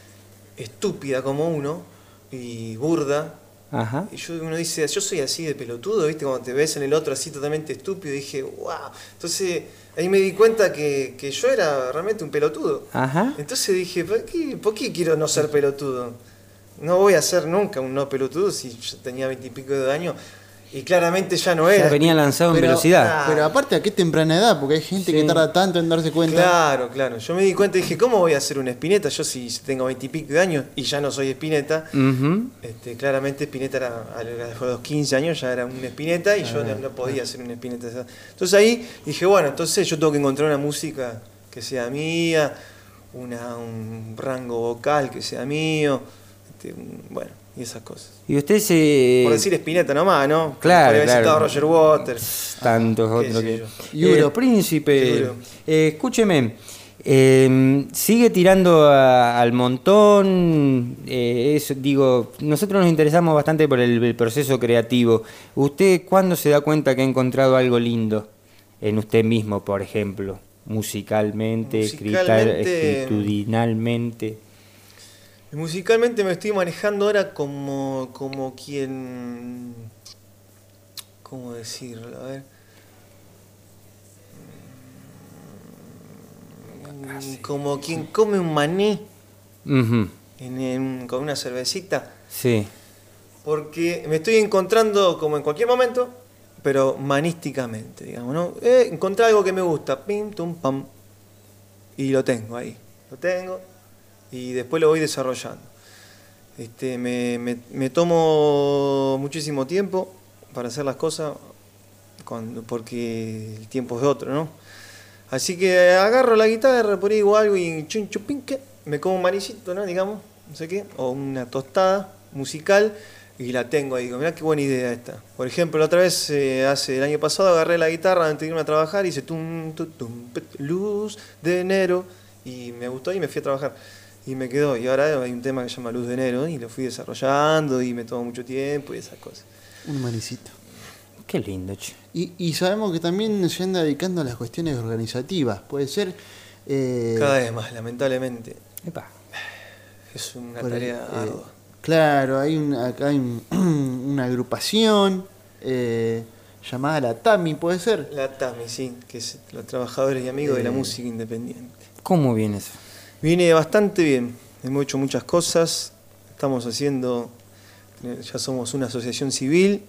estúpida como uno y burda. Ajá. Y yo, uno dice, yo soy así de pelotudo, ¿viste? Cuando te ves en el otro así totalmente estúpido, dije, wow. Entonces ahí me di cuenta que, que yo era realmente un pelotudo. Ajá. Entonces dije, ¿por qué, ¿por qué quiero no ser pelotudo? No voy a ser nunca un no pelotudo si yo tenía veintipico de años y claramente ya no era. Ya venía lanzado en Pero- velocidad. Pero aparte, ¿a qué temprana edad? Porque hay gente Sí. que tarda tanto en darse cuenta. Claro, claro. Yo me di cuenta y dije, ¿cómo voy a ser un Spinetta? Yo si tengo veintipico de años y ya no soy Spinetta. Ujú. Este, claramente Spinetta era, a los quince años ya era un Spinetta y yo no, no podía ser un Spinetta. Entonces ahí dije, bueno, entonces yo tengo que encontrar una música que sea mía, una, un rango vocal que sea mío, este, un- bueno, y esas cosas. Y usted se... Por decir Spinetta nomás, ¿no? Claro, Podría haber claro. citado a Roger Waters. Tantos Qué otros sé que... yo. Yuro. Eh, príncipe, Yuro. eh, escúcheme, eh, sigue tirando a- al montón, eh, eso, digo, nosotros nos interesamos bastante por el, el proceso creativo. ¿Usted cuándo se da cuenta que ha encontrado algo lindo en usted mismo, por ejemplo? Musicalmente, escrita- Musicalmente- escritudinalmente. Musicalmente me estoy manejando ahora como, como quien... ¿Cómo decirlo? A ver. Mm, Como quien come un maní Ujú, en, en- con una cervecita. sí. Porque me estoy encontrando como en cualquier momento, pero manísticamente, digamos, ¿no? Eh, encontré algo que me gusta, pim, tum, pam, y lo tengo ahí. Lo tengo y después lo voy desarrollando. Este, me, me- me tomo muchísimo tiempo para hacer las cosas cuando, porque el tiempo es de otro, ¿no? Así que agarro la guitarra, por ahí o algo y chun, chupinque, me como un manicito, ¿no? Digamos, no sé qué, o una tostada musical y la tengo ahí. Digo, mirá qué buena idea esta. Por ejemplo, la otra vez, eh, hace el año pasado, agarré la guitarra antes de irme a trabajar y hice tum, tum, tum, pet, luz de enero y me gustó y me fui a trabajar. Y me quedó. Y ahora hay un tema que se llama Luz de Enero y lo fui desarrollando y me tomó mucho tiempo y esas cosas. Un manicito. Qué lindo, che. Y, y sabemos que también se anda dedicando a las cuestiones organizativas. Puede ser. eh, Cada vez más, lamentablemente. Epa. Es una por el- tarea eh, ardua. Claro, hay una, acá hay un- una agrupación eh, llamada la TAMI, ¿puede ser? La TAMI, sí, que es los trabajadores y amigos de la Eh. música independiente. ¿Cómo viene eso? Viene bastante bien. Hemos hecho muchas cosas. Estamos haciendo. Ya somos una asociación civil.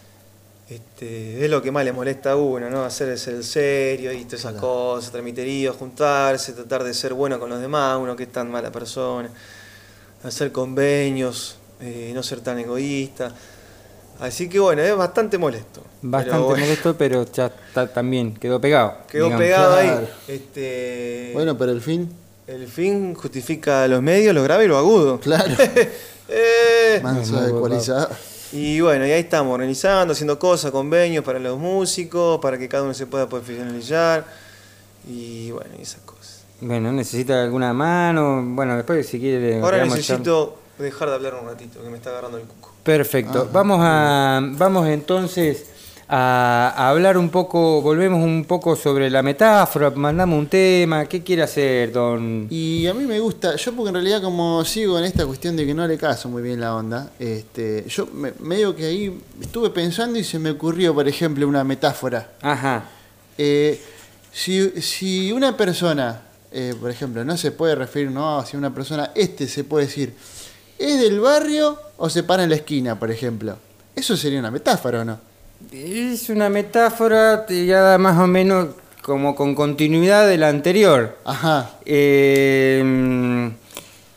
Este, es lo que más le molesta a uno, ¿no? Hacerse el serio y todas esas Claro. cosas, tramiteríos, juntarse, tratar de ser bueno con los demás, uno que es tan mala persona. Hacer convenios, eh, no ser tan egoísta. Así que bueno, es bastante molesto. Bastante Pero bueno, molesto, pero ya está, también quedó pegado. quedó digamos. pegado Claro. ahí. Este, Bueno, pero el fin, el fin justifica los medios, lo grave y lo agudo. claro, Eh, manso de ecualizado. y bueno, y ahí estamos organizando, haciendo cosas, convenios para los músicos, para que cada uno se pueda profesionalizar. Y bueno, y esas cosas. Bueno, necesita alguna mano. Bueno, después si quiere. Ahora quedamos necesito dejar de hablar un ratito, que me está agarrando el cuco. charlando. Perfecto. Ah, vamos a vamos entonces a, a hablar un poco, volvemos un poco sobre la metáfora, mandamos un tema. ¿Qué quiere hacer, don? Y a mí me gusta, yo porque en realidad como sigo en esta cuestión de que no le caso muy bien la onda, este, yo me, medio que ahí estuve pensando y se me ocurrió, por ejemplo, una metáfora. Ajá. Eh, si, si una persona, eh, por ejemplo, no se puede referir, no, si una persona, este se puede decir, ¿es del barrio o se para en la esquina, por ejemplo? Eso sería una metáfora, ¿o no? Es una metáfora ya más o menos como con continuidad de la anterior. Ajá, Eh,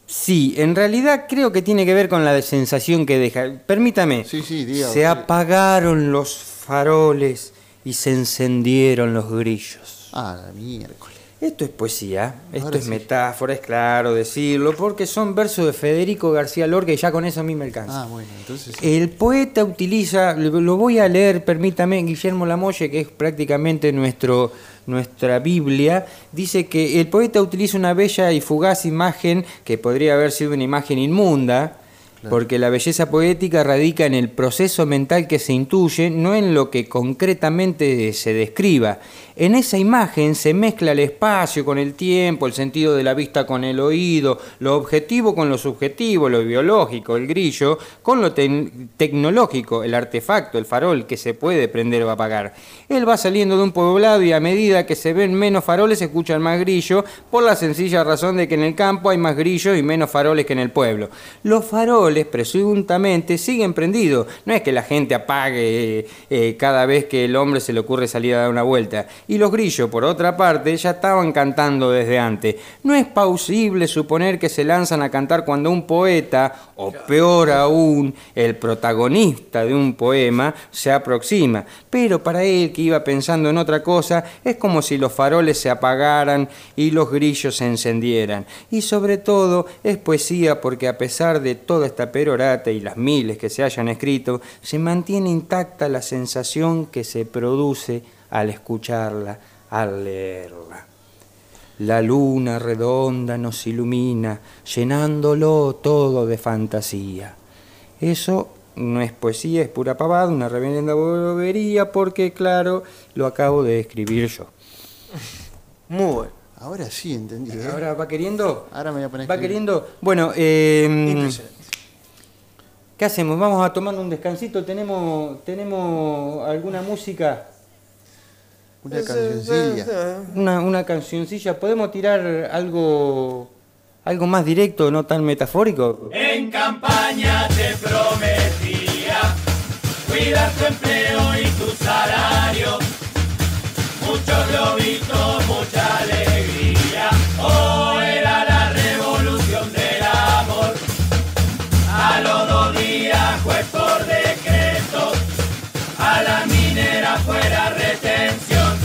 Sí, en realidad creo que tiene que ver con la sensación que deja. Permítame. Sí, sí, diga. Se apagaron los faroles y se encendieron los grillos. Ah, la miércoles. Esto es poesía, esto Ahora es sí. metáfora, es claro decirlo, porque son versos de Federico García Lorca y ya con eso a mí me alcanza. Ah, bueno, entonces sí. El poeta utiliza, lo lo voy a leer, permítame, Guillermo Lamolle, que es prácticamente nuestro, nuestra Biblia, dice que el poeta utiliza una bella y fugaz imagen que podría haber sido una imagen inmunda, porque la belleza poética radica en el proceso mental que se intuye, no en lo que concretamente se describa. En esa imagen se mezcla el espacio con el tiempo, el sentido de la vista con el oído, lo objetivo con lo subjetivo, lo biológico, el grillo, con lo te- tecnológico, el artefacto, el farol que se puede prender o apagar. Él va saliendo de un poblado y a medida que se ven menos faroles se escuchan más grillos, por la sencilla razón de que en el campo hay más grillos y menos faroles que en el pueblo. Los faroles presuntamente siguen prendidos, no es que la gente apague eh, eh, cada vez que el hombre se le ocurre salir a dar una vuelta. Y los grillos, por otra parte, ya estaban cantando desde antes. No es posible suponer que se lanzan a cantar cuando un poeta, o peor aún, el protagonista de un poema, se aproxima. Pero para él, que iba pensando en otra cosa, es como si los faroles se apagaran y los grillos se encendieran. Y sobre todo, es poesía porque a pesar de toda esta perorata y las miles que se hayan escrito, se mantiene intacta la sensación que se produce al escucharla, al leerla. La luna redonda nos ilumina, llenándolo todo de fantasía. Eso no es poesía, es pura pavada, una reverenda bobería, porque, claro, lo acabo de escribir yo. Muy bueno. Ahora sí entendí. ¿eh? ¿Ahora va queriendo? Ahora me voy a poner a ¿Va escribir. queriendo? Bueno, eh, Impresionante. ¿qué hacemos? ¿Vamos a tomar un descansito? ¿Tenemos, tenemos alguna música? Una cancioncilla. Una, una cancioncilla. ¿Podemos tirar algo, algo más directo, no tan metafórico? En campaña te prometía cuidar tu empleo y tu salario. Muchos globitos, mucha alegría. Oh, era la revolución del amor. A los dos días, juez por decreto, a la minera fuera retención.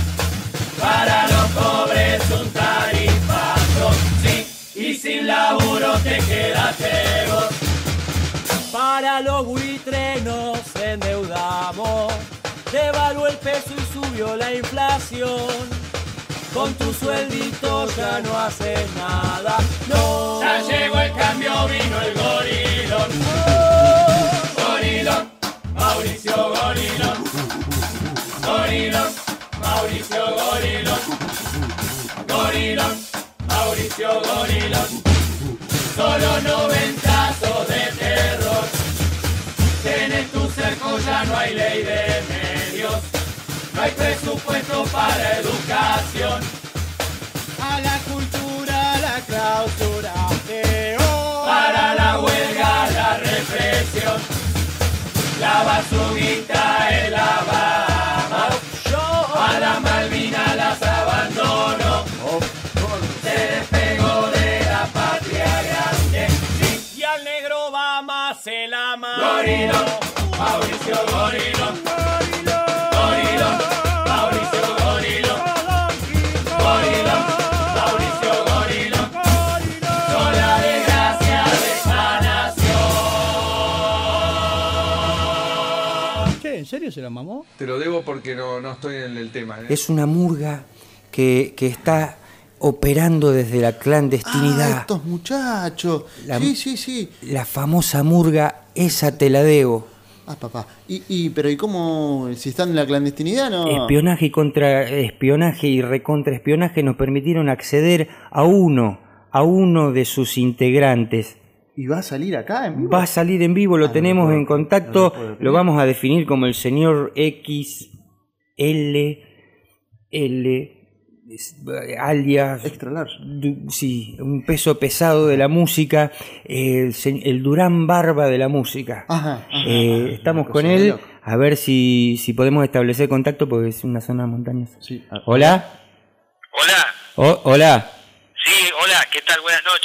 Para los pobres un tarifazo, sí, y sin laburo te quedaste vos. Para los buitres nos endeudamos, devaluó el peso y subió la inflación. Con tu sueldito ya no haces nada, no. Ya llegó el cambio, vino el gorilón. Gorilón, Mauricio Gorilón. Gorilón, Mauricio Gorilón. Gorilón, Mauricio Gorilón. Solo noventazos de terror. Tenés tu cerco, ya no hay ley de medios. No hay presupuesto para educación. A la cultura, la clausura de hoy. Para la huelga, la represión. La basurita, el lavado. A la Malvina las abandonó. Se despegó de la patria grande. Sí. Y al negro Obama se la mandó. Gorilón, Mauricio Gorilón. Gorilón, Mauricio Gorilón. Gorilón, Mauricio Gorilón. Son la desgracia de esta nación. Che, ¿en serio se la mamó? Te lo debo porque no, no estoy en el tema. ¿eh? Es una murga que, que está operando desde la clandestinidad. Ah, estos muchachos. La- Sí, sí, sí. La famosa murga, esa te la debo. Ah, papá. Y, y, pero ¿y cómo? Si están en la clandestinidad, no. Espionaje y contraespionaje y recontraespionaje nos permitieron acceder a uno, a uno de sus integrantes. ¿Y va a salir acá en vivo? Va a salir en vivo, lo Ah, no tenemos lo puedo en creer, contacto, no lo puedo creer. lo vamos a definir como el señor X L L es- alias Extra large. du- sí, un peso pesado de la música, eh, el, se- el Durán Barba de la música. Ajá, ajá, Eh, ajá. estamos Una con cosa de él loco. a ver si, si podemos establecer contacto porque es una zona montañosa. Sí. ah, Hola. Hola, Oh, hola. sí, hola, ¿qué tal? Buenas noches.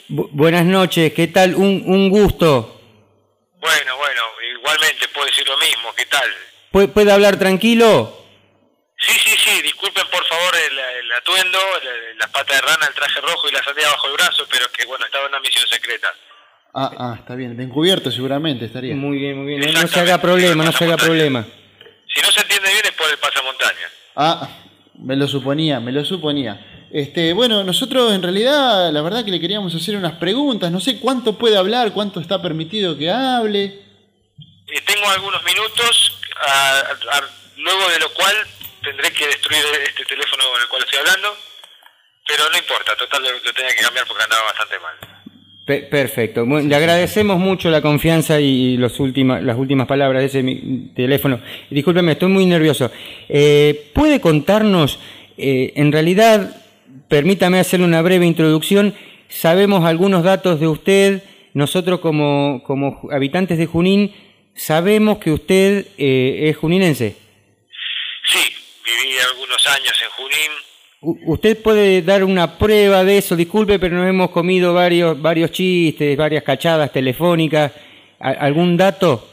Bu- buenas noches, ¿qué tal? Un, un gusto. Bueno, bueno, igualmente puedo decir lo mismo, ¿qué tal? ¿Puede, puede hablar tranquilo? Sí, sí, sí, disculpen por favor el, el atuendo, el- las patas de rana, el traje rojo y la sandía bajo el brazo, pero es que bueno, estaba en una misión secreta. Ah, ah, está bien. De encubierto seguramente estaría. Muy bien, muy bien. No, no se haga problema, no se haga problema. Si no se entiende bien es por el pasamontaña. Ah, me lo suponía, me lo suponía. Este, bueno, nosotros en realidad, la verdad que le queríamos hacer unas preguntas. No sé cuánto puede hablar, cuánto está permitido que hable. Eh, tengo algunos minutos, a- a- luego de lo cual tendré que destruir este teléfono con el cual estoy hablando, pero no importa, total lo, lo tenía que cambiar porque andaba bastante mal. Pe- perfecto. Bueno, le agradecemos mucho la confianza y los última, las últimas palabras de ese mi- teléfono. Discúlpeme, estoy muy nervioso. Eh, ¿Puede contarnos, eh, en realidad, permítame hacerle una breve introducción, sabemos algunos datos de usted, nosotros como, como habitantes de Junín, sabemos que usted eh, es juninense. Sí, viví algunos años en Junín. U- ¿Usted puede dar una prueba de eso? Disculpe, pero nos hemos comido varios, varios chistes, varias cachadas telefónicas. ¿A- ¿Algún dato?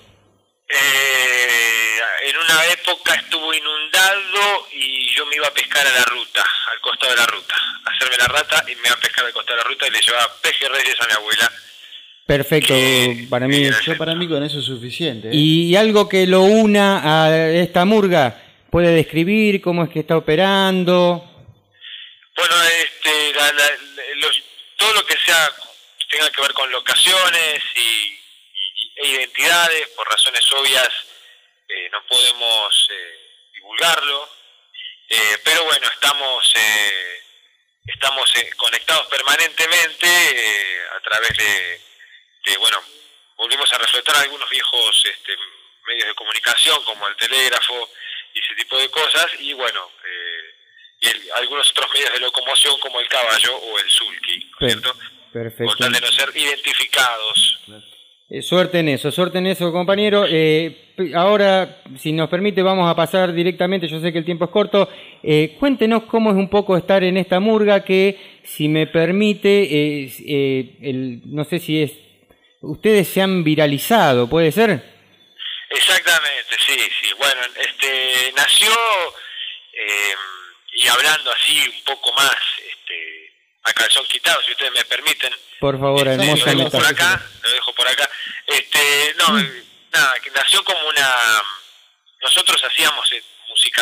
Eh, en una época estuvo inundado y yo me iba a pescar a la ruta, al costado de la ruta, a hacerme la rata y me iba a pescar al costado de la ruta y le llevaba pejerreyes a mi abuela. Perfecto, para mí. Yo para mí con eso es suficiente. ¿eh? ¿Y algo que lo una a esta murga? ¿Puede describir cómo es que está operando? Bueno, este, la- la- los- todo lo que sea tenga que ver con locaciones y, y- e identidades, por razones obvias, eh, no podemos eh, divulgarlo, eh, pero bueno, estamos eh, estamos eh, conectados permanentemente eh, a través de, de, bueno, volvimos a reflejar algunos viejos este, medios de comunicación como el telégrafo y ese tipo de cosas, y bueno, eh, y el- algunos otros medios de locomoción como el caballo o el sulky, ¿no es cierto? Perfecto. Con tal de no ser identificados. Eh, suerte en eso, suerte en eso, compañero. Eh, p- ahora, si nos permite, vamos a pasar directamente, yo sé que el tiempo es corto. Eh, cuéntenos cómo es un poco estar en esta murga que, si me permite, eh, eh, el, no sé si es... Ustedes se han viralizado, ¿puede ser? Exactamente, sí, sí. Bueno, este nació, eh, y hablando así un poco más este, a calzón quitado, si ustedes me permiten. Por favor, Este, hermosa lo dejo por metáfora. acá, lo dejo por acá. Este, no, eh, nada, que nació como una... Nosotros hacíamos eh, música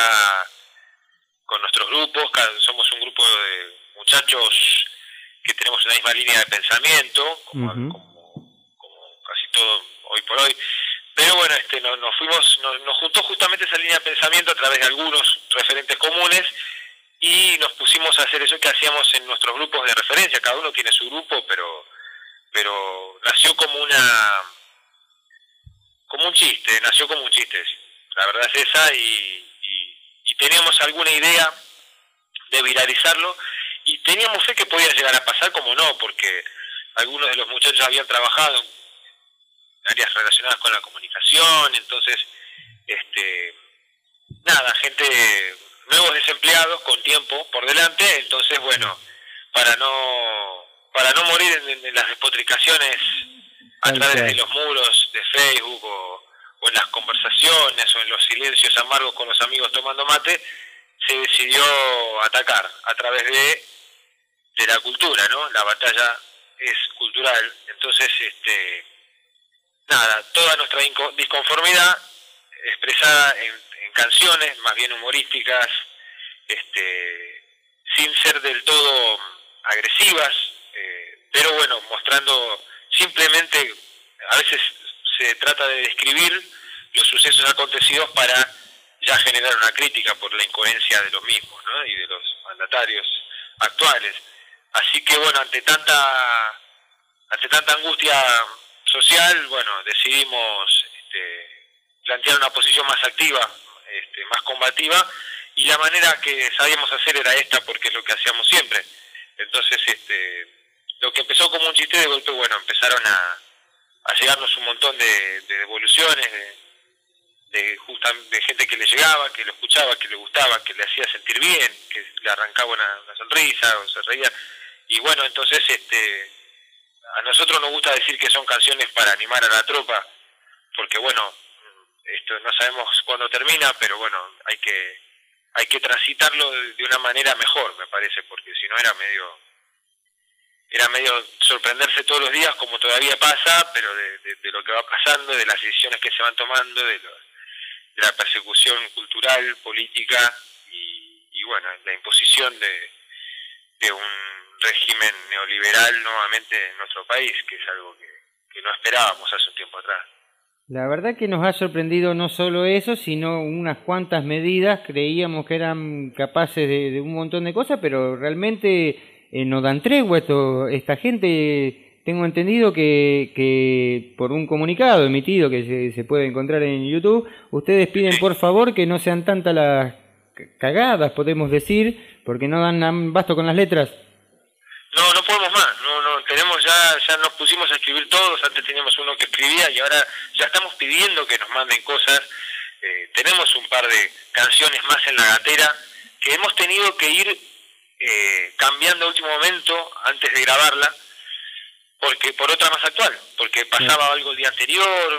con nuestros grupos, cada- somos un grupo de muchachos que tenemos una misma línea de pensamiento, como, Ujú. como casi todo hoy por hoy. Pero bueno, este, nos, nos fuimos, nos, nos juntó justamente esa línea de pensamiento a través de algunos referentes comunes y nos pusimos a hacer eso que hacíamos en nuestros grupos de referencia. Cada uno tiene su grupo, pero pero nació como una como un chiste, nació como un chiste. La verdad es esa y, y, y teníamos alguna idea de viralizarlo y teníamos fe que podía llegar a pasar, como no, porque algunos de los muchachos habían trabajado en áreas relacionadas con la comunicación, entonces, este, nada, gente, nuevos desempleados con tiempo por delante, entonces, bueno, para no, para no morir en, en las despotricaciones a Tal través cual. de los muros de Facebook o, o en las conversaciones o en los silencios amargos con los amigos tomando mate, se decidió atacar a través de, de la cultura, ¿no? La batalla es cultural, entonces, este, nada, toda nuestra inco- disconformidad expresada en, en canciones, más bien humorísticas, este, sin ser del todo agresivas, eh, pero bueno, mostrando simplemente, a veces se trata de describir los sucesos acontecidos para ya generar una crítica por la incoherencia de los mismos, ¿no? Y de los mandatarios actuales. Así que bueno, ante tanta ante tanta angustia social, bueno, decidimos este, plantear una posición más activa, este, más combativa, y la manera que sabíamos hacer era esta, porque es lo que hacíamos siempre. Entonces, este, lo que empezó como un chiste, de golpe, bueno, empezaron a, a llegarnos un montón de, de devoluciones, de, de, justa, de gente que le llegaba, que lo escuchaba, que le gustaba, que le hacía sentir bien, que le arrancaba una, una sonrisa o se reía. Y bueno, entonces, este, a nosotros nos gusta decir que son canciones para animar a la tropa, porque bueno, esto no sabemos cuándo termina, pero bueno, hay que hay que transitarlo de, de una manera mejor, me parece, porque si no era medio era medio sorprenderse todos los días, como todavía pasa, pero de, de, de lo que va pasando, de las decisiones que se van tomando, de, lo, de la persecución cultural, política y, y bueno, la imposición de, de un régimen neoliberal nuevamente en nuestro país, que es algo que, que no esperábamos hace un tiempo atrás. La verdad que nos ha sorprendido no solo eso, sino unas cuantas medidas. Creíamos que eran capaces de, de un montón de cosas, pero realmente eh, no dan tregua esto, esta gente. Tengo entendido que, que por un comunicado emitido que se, se puede encontrar en YouTube, ustedes piden por favor que no sean tantas las cagadas, podemos decir, porque no dan basto con las letras. No, no podemos más, no, no, tenemos ya, ya nos pusimos a escribir todos, antes teníamos uno que escribía y ahora ya estamos pidiendo que nos manden cosas, eh, tenemos un par de canciones más en la gatera que hemos tenido que ir eh, cambiando a último momento antes de grabarla, porque por otra más actual, porque pasaba algo el día anterior,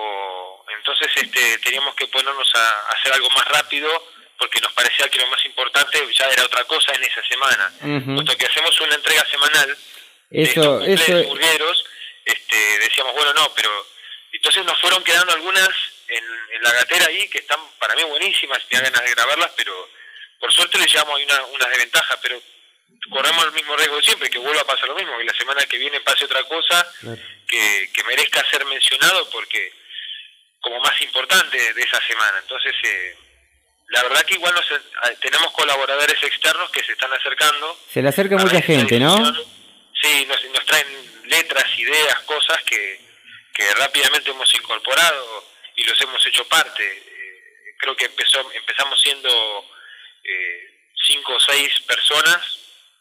o entonces este teníamos que ponernos a, a hacer algo más rápido, porque nos parecía que lo más importante ya era otra cosa en esa semana. Uh-huh. Puesto que hacemos una entrega semanal eso, de estos eso... burgueros, este, decíamos, bueno, no, pero entonces nos fueron quedando algunas en, en la gatera ahí que están para mí buenísimas, me da ganas de grabarlas, pero por suerte les llevamos ahí una, unas desventajas, pero corremos el mismo riesgo de siempre, que vuelva a pasar lo mismo, que la semana que viene pase otra cosa claro. que, que merezca ser mencionado porque como más importante de esa semana. Entonces eh, la verdad que igual nos, tenemos colaboradores externos que se están acercando. Se le acerca mucha gente, ¿no? Sí, nos, nos traen letras, ideas, cosas que, que rápidamente hemos incorporado y los hemos hecho parte. Eh, creo que empezó, empezamos siendo eh, cinco o seis personas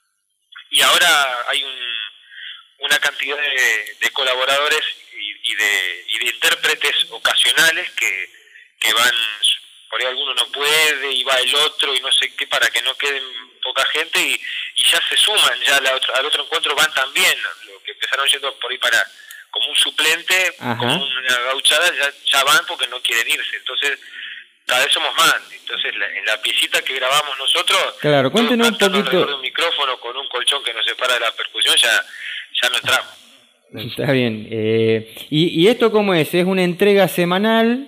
y ahora hay un, una cantidad de, de colaboradores y, y, de, y de intérpretes ocasionales que, que van... Por ahí alguno no puede y va el otro y no sé qué para que no queden poca gente y, y ya se suman, ya la otra, al otro encuentro van también, lo que empezaron yendo por ahí para como un suplente, Ajá. como una gauchada, ya, ya van porque no quieren irse, entonces cada vez somos más, entonces la, en la piecita que grabamos nosotros, claro, cuéntenos un poquito alrededor de un micrófono con un colchón que nos separa de la percusión, ya, ya no entramos. Está bien, eh, ¿y, ¿y esto cómo es? ¿Es una entrega semanal?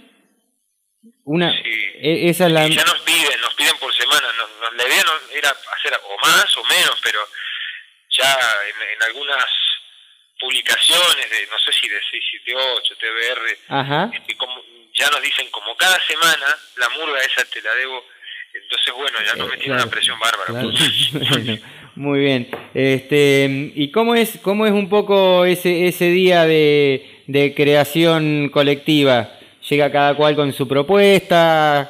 Una, sí, esa es la... ya nos piden, nos piden por semana, nos, nos, la idea no era hacer o más o menos, pero ya en, en algunas publicaciones de, no sé si de seiscientos setenta y ocho, T V R, Ajá. Este, como, ya nos dicen como cada semana, la murga esa te la debo, entonces bueno, ya nos eh, metimos claro, una presión bárbara. Claro. Bueno, muy bien, este, ¿y cómo es, cómo es un poco ese, ese día de, de creación colectiva? ¿Llega cada cual con su propuesta?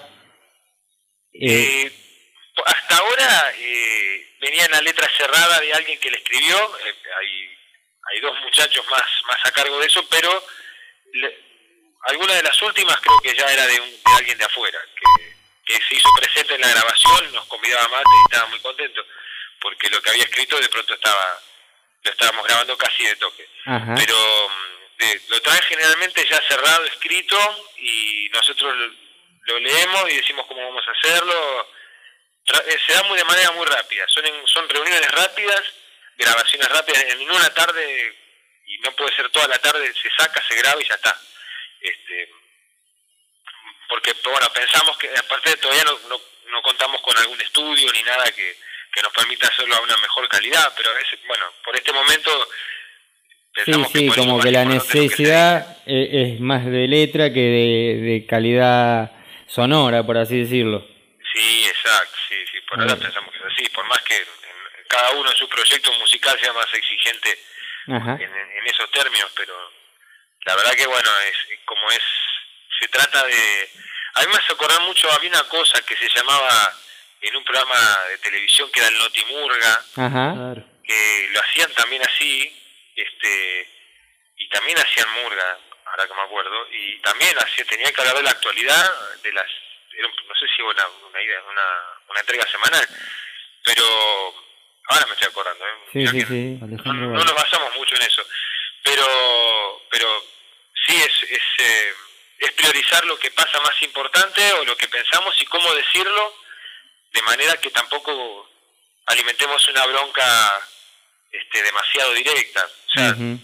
Eh... Eh, hasta ahora eh, venía en la letra cerrada de alguien que le escribió, eh, hay, hay dos muchachos más, más a cargo de eso, pero le, alguna de las últimas creo que ya era de, un, de alguien de afuera, que, que se hizo presente en la grabación, nos convidaba mate y estaba muy contento, porque lo que había escrito de pronto estaba lo estábamos grabando casi de toque. Ajá. Pero... Eh, lo traen generalmente ya cerrado, escrito, y nosotros lo, lo leemos y decimos cómo vamos a hacerlo. Tra eh, se da muy de manera muy rápida, son, en, son reuniones rápidas, grabaciones rápidas, en una tarde, y no puede ser toda la tarde, se saca, se graba y ya está. Este, porque, bueno, pensamos que aparte todavía no, no, no contamos con algún estudio ni nada que, que nos permita hacerlo a una mejor calidad, pero a veces, bueno, por este momento... Sí, sí, que como que la necesidad que es más de letra que de, de calidad sonora, por así decirlo. Sí, exacto, sí, sí, por ahora pensamos que es así, por más que en, cada uno en su proyecto musical sea más exigente en, en esos términos, pero la verdad que bueno, es como es, se trata de... A mí me hace acordar mucho, había una cosa que se llamaba en un programa de televisión que era el Notimurga, Ajá. que lo hacían también así, este y también hacían murga, ahora que me acuerdo, y también hacía, tenía que hablar de la actualidad, de las, era, no sé si una, una, una, una entrega semanal, pero ahora me estoy acordando, ¿eh? Sí, sí, sí, sí. No, no nos basamos mucho en eso, pero pero sí es es, eh, es priorizar lo que pasa más importante o lo que pensamos y cómo decirlo de manera que tampoco alimentemos una bronca este demasiado directa. O sea, uh-huh.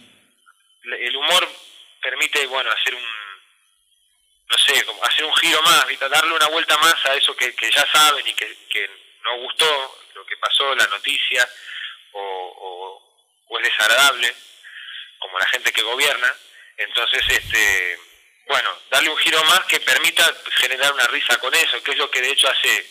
el humor permite, bueno, hacer un, no sé, como hacer un giro más, ¿viste? Darle una vuelta más a eso que, que ya saben y que, que no gustó, lo que pasó, la noticia, o, o, o es desagradable, como la gente que gobierna. Entonces, este, bueno, darle un giro más que permita generar una risa con eso, que es lo que de hecho hace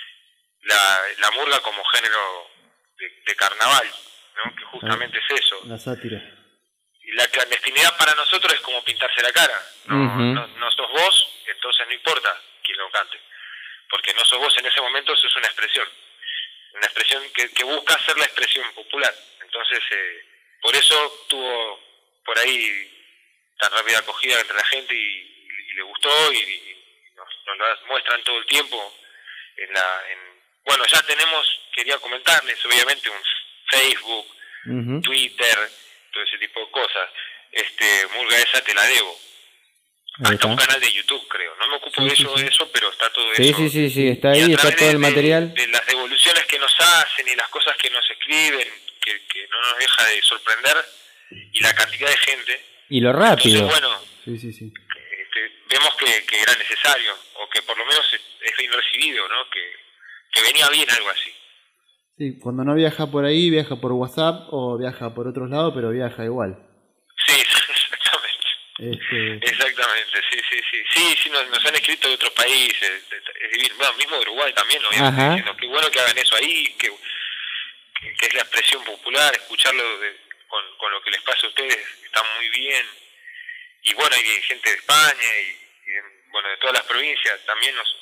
la, la murga como género de, de carnaval, ¿no? Que justamente es eso. La sátira. Y la clandestinidad para nosotros es como pintarse la cara. No, uh-huh. no, no sos vos, entonces no importa quién lo cante. Porque no sos vos en ese momento, eso es una expresión. Una expresión que, que busca ser la expresión popular. Entonces, eh, por eso tuvo por ahí tan rápida acogida entre la gente y, y, y le gustó y, y nos, nos lo muestran todo el tiempo. En la, en, bueno, ya tenemos, quería comentarles, obviamente, un Facebook, uh-huh. Twitter, todo ese tipo de cosas. Este, Murga esa te la debo. Hasta un canal de YouTube, creo. No me ocupo sí, de eso, sí, sí. eso, pero está todo sí, eso. Sí, sí, sí, está ahí, está todo de, el material. De, de las devoluciones que nos hacen y las cosas que nos escriben, que, que no nos deja de sorprender, y la cantidad de gente. Y lo rápido. Entonces, bueno, sí, sí, sí. Este, vemos que, que era necesario, o que por lo menos es bien recibido, ¿no? Que, que venía bien algo así. Sí, cuando no viaja por ahí, viaja por WhatsApp o viaja por otros lados, pero viaja igual. Sí, exactamente. Este... Exactamente, sí, sí, sí. Sí, sí, nos, nos han escrito de otros países, es divino. Bueno, mismo de Uruguay también lo habían diciendo. Qué bueno que hagan eso ahí, que, que, que es la expresión popular, escucharlo de, con, con lo que les pasa a ustedes, está muy bien. Y bueno, hay gente de España y, y bueno, de todas las provincias también nos,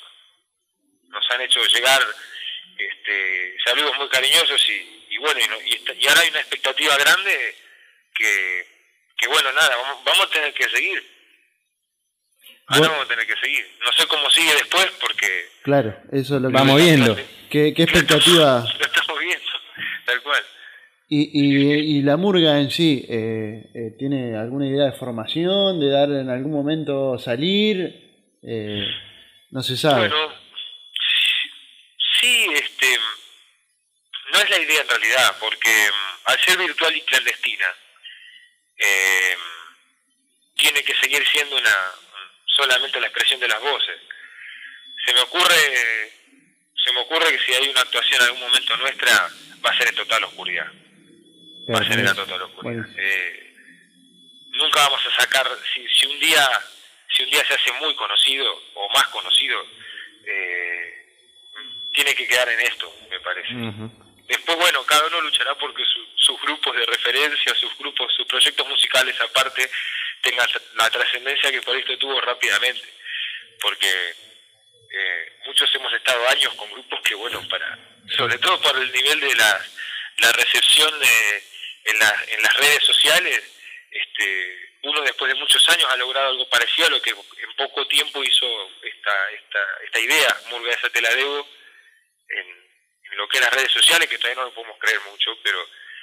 nos han hecho llegar este saludos muy cariñosos y, y bueno, y, no, y, está, y ahora hay una expectativa grande que, que bueno, nada, vamos, vamos a tener que seguir. Ahora bueno. vamos a tener que seguir. No sé cómo sigue después porque... Claro, eso es lo que... Vamos viendo. ¿Qué, qué expectativa? Lo estamos viendo, tal cual. Y, y, y la murga en sí, eh, eh, ¿tiene alguna idea de formación, de dar en algún momento salir? Eh, no se sabe. Bueno, sí, este, no es la idea en realidad, porque al ser virtual y clandestina, eh, tiene que seguir siendo una solamente la expresión de las voces. Se me ocurre, se me ocurre que si hay una actuación en algún momento nuestra, va a ser en total oscuridad. Va a ser en la total oscuridad. Bueno. Eh, nunca vamos a sacar, si, si un día, si un día se hace muy conocido o más conocido, eh, tiene que quedar en esto, me parece. Uh-huh. Después, bueno, cada uno luchará porque su, sus grupos de referencia, sus grupos, sus proyectos musicales aparte tengan la trascendencia que por esto tuvo rápidamente, porque eh, muchos hemos estado años con grupos que, bueno, para, sobre todo por el nivel de la, la recepción de, en, la, en las redes sociales, este, uno después de muchos años ha logrado algo parecido a lo que en poco tiempo hizo esta, esta, esta idea, Murga esa te la debo, en, en lo que es las redes sociales, que todavía no lo podemos creer mucho, pero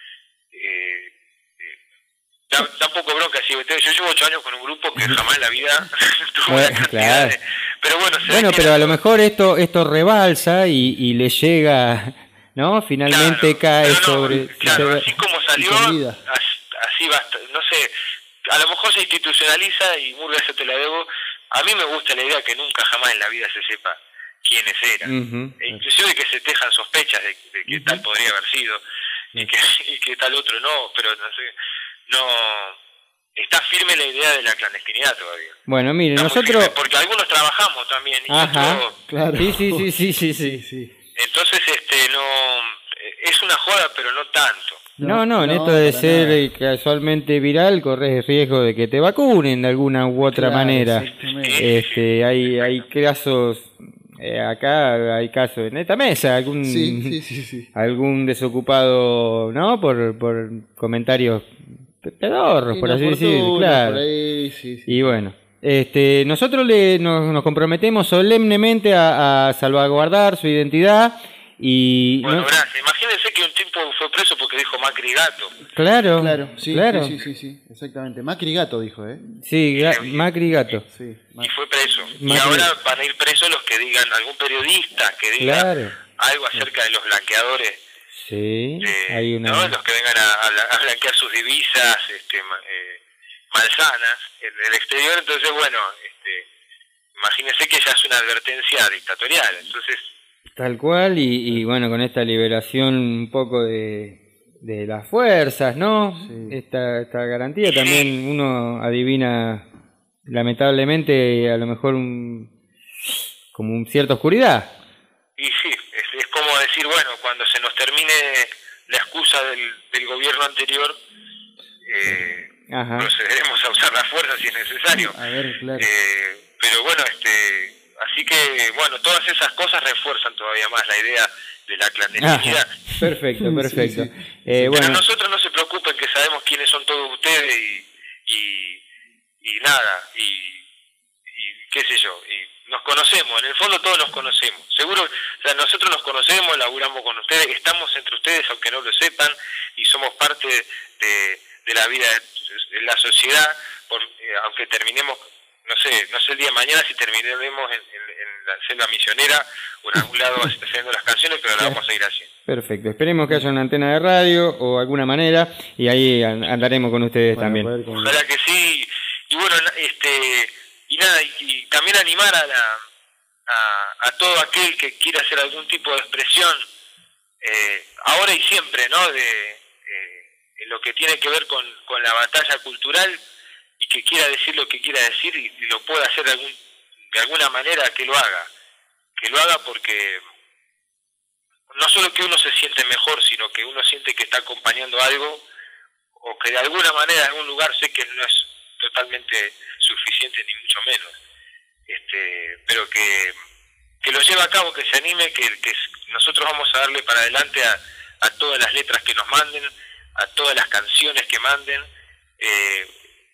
eh, eh, da, da un poco bronca. Si yo llevo ocho años con un grupo que jamás en la vida tuvo bueno, una cantidad claro. de, pero bueno, bueno pero a lo mejor esto esto rebalsa y, y le llega, ¿no? Finalmente claro, cae no, sobre... Claro, sobre, así como salió, así, así basta, no sé, a lo mejor se institucionaliza y Murga esa te la debo. A mí me gusta la idea que nunca jamás en la vida se sepa quiénes eran, uh-huh. e inclusive que se tejan sospechas de, de que uh-huh. tal podría haber sido uh-huh. y, que, y que tal otro no, pero no sé, no está firme la idea de la clandestinidad todavía. Bueno, mire, Estamos nosotros firmes, porque algunos trabajamos también y Ajá, otros... claro. Sí, sí, sí, sí, sí, sí, sí. Entonces, este, no es una joda, pero no tanto. No, no, en no, esto de ser nada. Casualmente viral, corres el riesgo de que te vacunen de alguna u otra claro, manera. Este, hay, hay casos, eh, acá hay casos en esta mesa, algún, sí, sí, sí, sí. algún desocupado, ¿no? Por, por comentarios pedorros, por así decirlo, claro. Por ahí, sí, sí. Y bueno, este, nosotros le, nos, nos comprometemos solemnemente a, a salvaguardar su identidad. Y bueno, no... gracias. Imagínate imagínense que un tipo fue preso porque dijo Macri gato. Claro, claro, sí, claro. sí, sí, sí, exactamente. Macri gato dijo, ¿eh? Sí, ga- Macri gato. Sí, y fue preso. Macri. Y ahora van a ir presos los que digan, algún periodista que diga Claro. algo acerca de los blanqueadores, Sí, de, hay una... ¿no? Los que vengan a, a, a blanquear sus divisas este, ma- eh, malsanas en el exterior. Entonces, bueno, este, imagínense que ya es una advertencia dictatorial. Entonces, Tal cual, y, y bueno, con esta liberación un poco de, de las fuerzas, ¿no? Sí. Esta, esta garantía también uno adivina, lamentablemente, a lo mejor un, como un cierta oscuridad. y sí, es, es como decir, bueno, cuando se nos termine la excusa del, del gobierno anterior, eh, Ajá. procederemos a usar la fuerza si es necesario. A ver, claro. Eh, pero bueno, este, así que, bueno, todas esas cosas refuerzan todavía más la idea de la clandestinidad. Ajá. Perfecto, perfecto. Sí, sí. Eh, Pero bueno, nosotros no se preocupen, que sabemos quiénes son todos ustedes y, y, y nada, y, y qué sé yo, y nos conocemos, en el fondo todos nos conocemos. Seguro, o sea, nosotros nos conocemos, laburamos con ustedes, estamos entre ustedes aunque no lo sepan, y somos parte de, de la vida de, de la sociedad, por, eh, aunque terminemos, no sé, no sé el día de mañana si terminaremos en, en, en la selva misionera o en algún lado haciendo las canciones, pero la vamos a ir haciendo. perfecto. Esperemos que haya una antena de radio o alguna manera y ahí an- andaremos con ustedes Para también. poder con- Ojalá que sí. Y bueno, na- este y nada, y, y también animar a la a, a todo aquel que quiera hacer algún tipo de expresión, eh, ahora y siempre, ¿no? De eh, en lo que tiene que ver con, con la batalla cultural, y que quiera decir lo que quiera decir y, y lo pueda hacer de, algún, de alguna manera, que lo haga. Que lo haga porque no solo que uno se siente mejor, sino que uno siente que está acompañando algo, o que de alguna manera, en algún lugar, sé que no es totalmente suficiente, ni mucho menos, este, pero que, que lo lleve a cabo, que se anime, que, que nosotros vamos a darle para adelante a, a todas las letras que nos manden, a todas las canciones que manden, eh,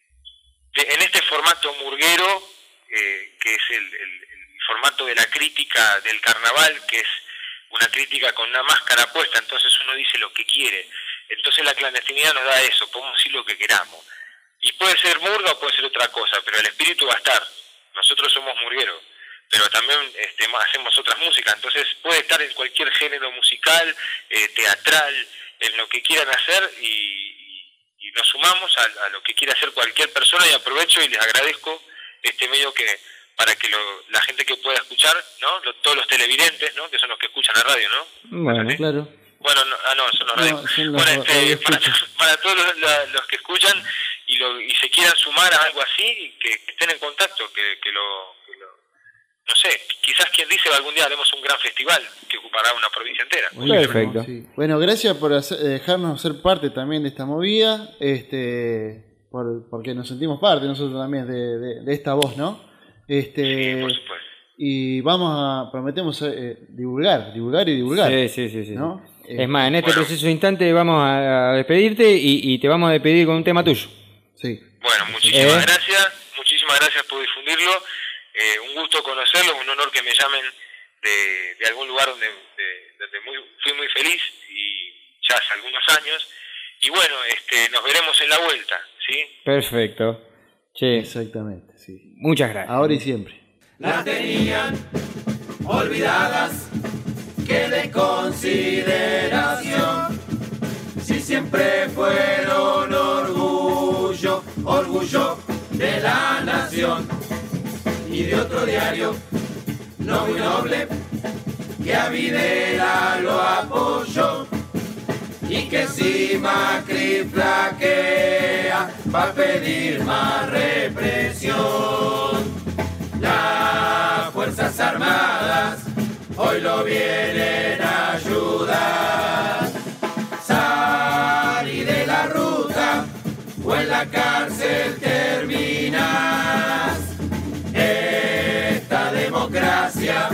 de, en este formato murguero, eh, que es el, el, el formato de la crítica del carnaval, que es una crítica con una máscara puesta, entonces uno dice lo que quiere. Entonces la clandestinidad nos da eso, podemos decir lo que queramos. Y puede ser murga o puede ser otra cosa, pero el espíritu va a estar. Nosotros somos murgueros, pero también este, hacemos otras músicas, entonces puede estar en cualquier género musical, eh, teatral, en lo que quieran hacer, y, y nos sumamos a, a lo que quiera hacer cualquier persona, y aprovecho y les agradezco este medio que para que lo, la gente que pueda escuchar, ¿no? Lo, todos los televidentes, ¿no? Que son los que escuchan la radio, ¿no? Bueno, ¿Sí? Claro. Bueno, no, ah, no, son los No, radios. son los Bueno, este, para, radioescuchas. para todos los, la- los que escuchan y, lo, y se quieran sumar a algo así, que, que estén en contacto, que, que, lo, que lo... No sé, quizás quien dice algún día haremos un gran festival que ocupará una provincia entera. Buenísimo, Perfecto. sí. Bueno, gracias por hacer- dejarnos ser parte también de esta movida, este, por, porque nos sentimos parte nosotros también de, de- de esta voz, ¿no? Este, Sí, por supuesto. y vamos a, prometemos eh, divulgar, divulgar y divulgar. sí, sí, sí, sí. ¿no? Es más, en este Bueno. preciso instante vamos a a despedirte y, y te vamos a despedir con un tema tuyo. Sí. Bueno, muchísimas Eh. gracias, muchísimas gracias por difundirlo. Eh, un gusto conocerlo, un honor que me llamen de, de algún lugar donde, de- donde muy, fui muy feliz, y ya hace algunos años. Y bueno, este, nos veremos en la vuelta, ¿sí? Perfecto. Che, Exactamente, sí. muchas gracias. Ahora y siempre. Las tenían olvidadas, que de consideración, si siempre fueron orgullo, orgullo de la nación y de otro diario no muy noble que a Videla lo apoyó, y que si Macri flaquea va a pedir más represión. Las Fuerzas Armadas hoy lo vienen a ayudar. Salí de la ruta o en la cárcel terminas. Esta democracia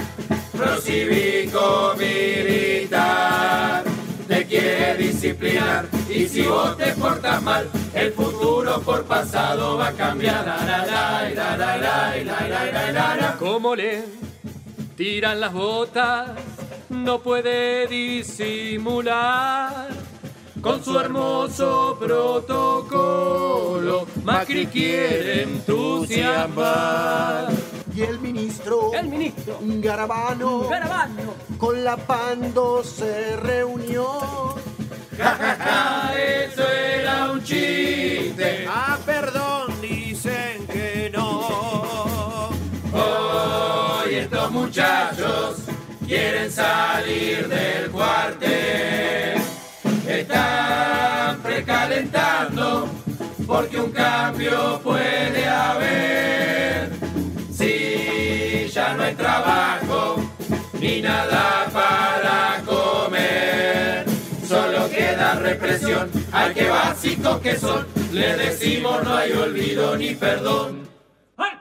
procívico-militar te quiere disciplinar, y si vos te portas mal, el futuro por pasado va a cambiar. La, la, la, la, la, la, la, la, la, la, la. Cómo le tiran las botas no puede disimular. Con su hermoso protocolo, Macri quiere entusiasmar. Y el ministro, el ministro Garabano, Garabano, con la Pando se reunió. Ja, ja, ja, eso era un chiste. Ah, perdón, dicen que no. Hoy estos muchachos quieren salir del cuartel. Están precalentando porque un cambio puede haber. Si ya no hay trabajo ni nada para comer, solo queda represión. Ay, qué básicos que son, le decimos no hay olvido ni perdón. ¡Ay!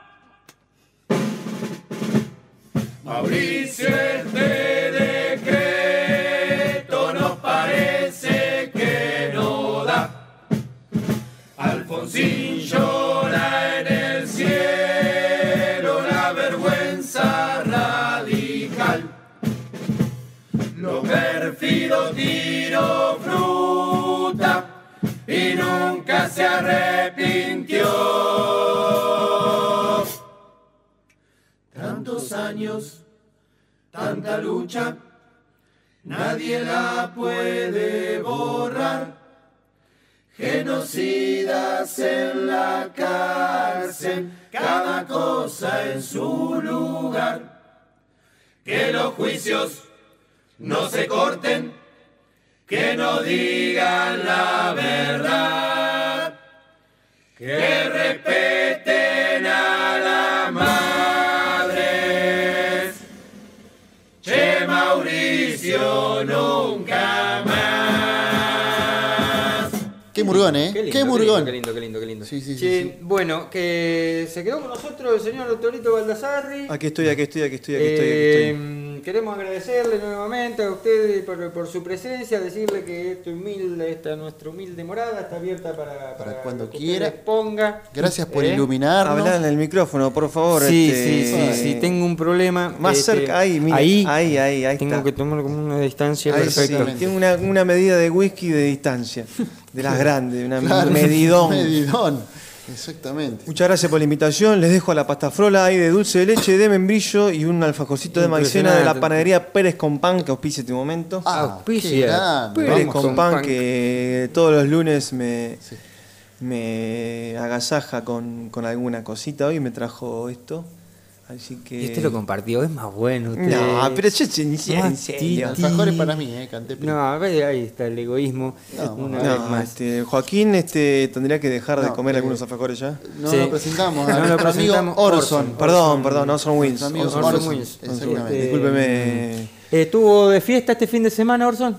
Mauricio, este decreto nos parece que no da. Alfonsín llora en el cielo la vergüenza radical. Lo perfido tiró fruta y nunca se arrepintió. Tantos años, tanta lucha, nadie la puede borrar. Genocidas en la cárcel, cada cosa en su lugar. Que los juicios no se corten, que no digan la verdad, que respeten a las madres. Che, Mauricio, nunca más. Qué murgón, ¿eh? Qué lindo, qué murgón. Qué lindo, qué lindo, qué lindo. Sí, sí, sí, Che, sí. Bueno, que se quedó con nosotros el señor Torito Baldassarri. Aquí estoy, aquí estoy, aquí estoy, aquí estoy, aquí estoy. Eh, queremos agradecerle nuevamente a ustedes por, por su presencia, decirle que este humilde, esta nuestra humilde morada está abierta para, Para para cuando que quiera. ustedes ponga. Gracias por ¿Eh? iluminarnos. Habla en el micrófono, por favor. Sí, este, sí, sí, eh, sí, tengo un problema. Más este, cerca, ahí, mira, ahí, ahí, ahí, ahí tengo está. que tomar como una distancia Ahí perfecta. sí, tiene una, una medida de whisky de distancia, de las grandes, una Claro, medidón. medidón. Exactamente. Muchas gracias por la invitación. Les dejo a la pasta frola ahí de dulce de leche, de membrillo y un alfajorcito de maicena de la Impresionante. panadería Pérez con Pan, que auspicia este momento. Ah, Auspicia. qué grande. Pérez Vamos con con Pan, pan. que todos los lunes me, Sí. me agasaja con, con alguna cosita. Hoy me trajo esto. Así que. Y este lo compartió, es más bueno. Usted. No, pero yo yo- en serio. Más Alfajores para mí, eh, canté. No, a ver, ahí está el egoísmo. No, una No, vez más. este, Joaquín este, tendría que dejar de No, comer eh, algunos alfajores ya. No Sí. lo presentamos No a lo nuestro amigo presentamos. Orson. Orson. Perdón, perdón, Orson Wins. Nuestro amigo Orson Orson. Wins. Exactamente. Eh, Discúlpeme. ¿Estuvo de fiesta este fin de semana, Orson?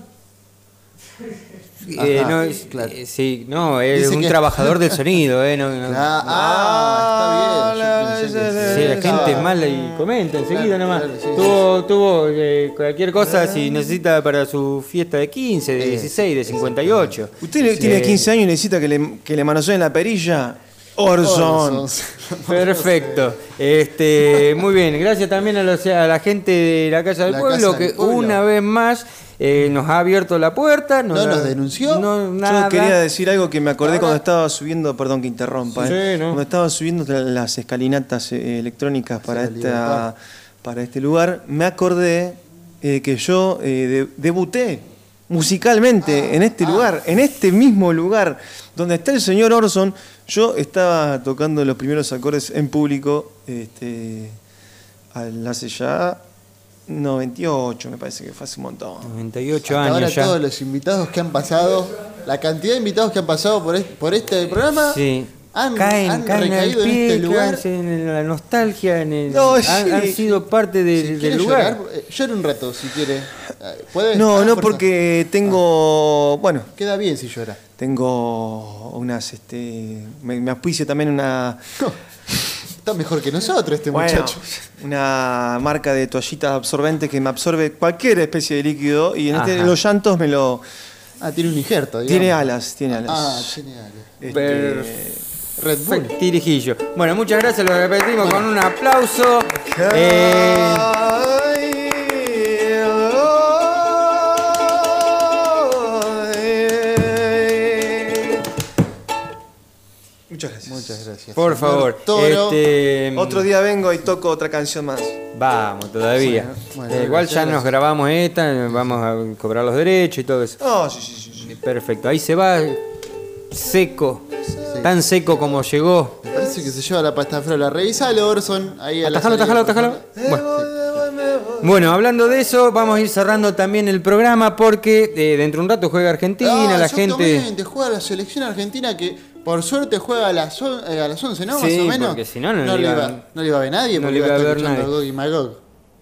Eh, Ajá, no, es- claro. eh, sí, no, es Dice un que- trabajador del sonido, eh, no, no- Ah, ah, está bien. Yo pensé que Sí, la gente es Ah, mala y comenta enseguida Claro, nomás. claro, sí, tuvo tuvo eh, cualquier cosa si necesita para su fiesta de quince, de dieciséis, de cincuenta y ocho. Usted tiene quince años y necesita que le, que le manoseen la perilla. Orson. Orson. Perfecto. Este, muy bien. Gracias también a, los- a la gente de la Casa del La Pueblo Casa del que Pueblo. una vez más eh, nos ha abierto la puerta. ¿No la- nos denunció? No, Yo nada. quería decir algo que me acordé Ahora- cuando estaba subiendo, perdón que interrumpa, Sí, eh, sí, ¿no? cuando estaba subiendo las escalinatas eh, electrónicas para, la esta, libertad. para este lugar, me acordé eh, que yo eh, de- debuté musicalmente en este lugar, en este mismo lugar donde está el señor Orson. Yo estaba tocando los primeros acordes en público este, al- hace ya noventa y ocho, me parece que fue hace un montón. noventa y ocho Hasta años ahora ya. todos los invitados que han pasado, la cantidad de invitados que han pasado por este, por este programa, Sí. han, caen, han caen al recaído en pie, este lugar. caen en la nostalgia, en el, No, han, sí. han sido parte de- Si del quiere lugar. llorar, eh, llore un rato si quiere. Eh, ¿Puede? No, Ah, no, por porque tengo, bueno, favor. Queda bien si llora. tengo unas, este, me, me auspicia también una, Está mejor que nosotros este bueno, muchacho. una marca de toallitas absorbentes que me absorbe cualquier especie de líquido y en este, Ajá. los llantos me lo, Ah, tiene un injerto, digamos. tiene alas, tiene alas. Ah, tiene alas. Este, Perfecto. Red Bull. Tirijillo. Bueno, muchas gracias, lo repetimos con un aplauso. Eh, Ay, oh, Muchas gracias. Por favor. Toro. Este, Otro día vengo y toco otra canción más. Vamos, todavía. Bueno, bueno, Eh, igual gracias, ya nos gracias. grabamos esta, vamos a cobrar los derechos y todo eso. Oh, sí, sí, sí. sí. Perfecto, ahí se va seco, Sí. tan seco como llegó. Me parece que se lleva la pasta frola. Revisalo, Orson. Ahí a la Atajalo, salida, atajalo, por atajalo. favor. Bueno. Bueno, hablando de eso, vamos a ir cerrando también el programa porque eh, dentro de un rato juega Argentina, Ah, la gente... exactamente, juega la selección argentina que por suerte juega a las, on- eh, a las once, ¿no? Sí, Más o menos. porque si no, no no le le iba- iba, no le iba a ver nadie no porque le iba iba a a estar ver escuchando nadie. a Gog y Magog.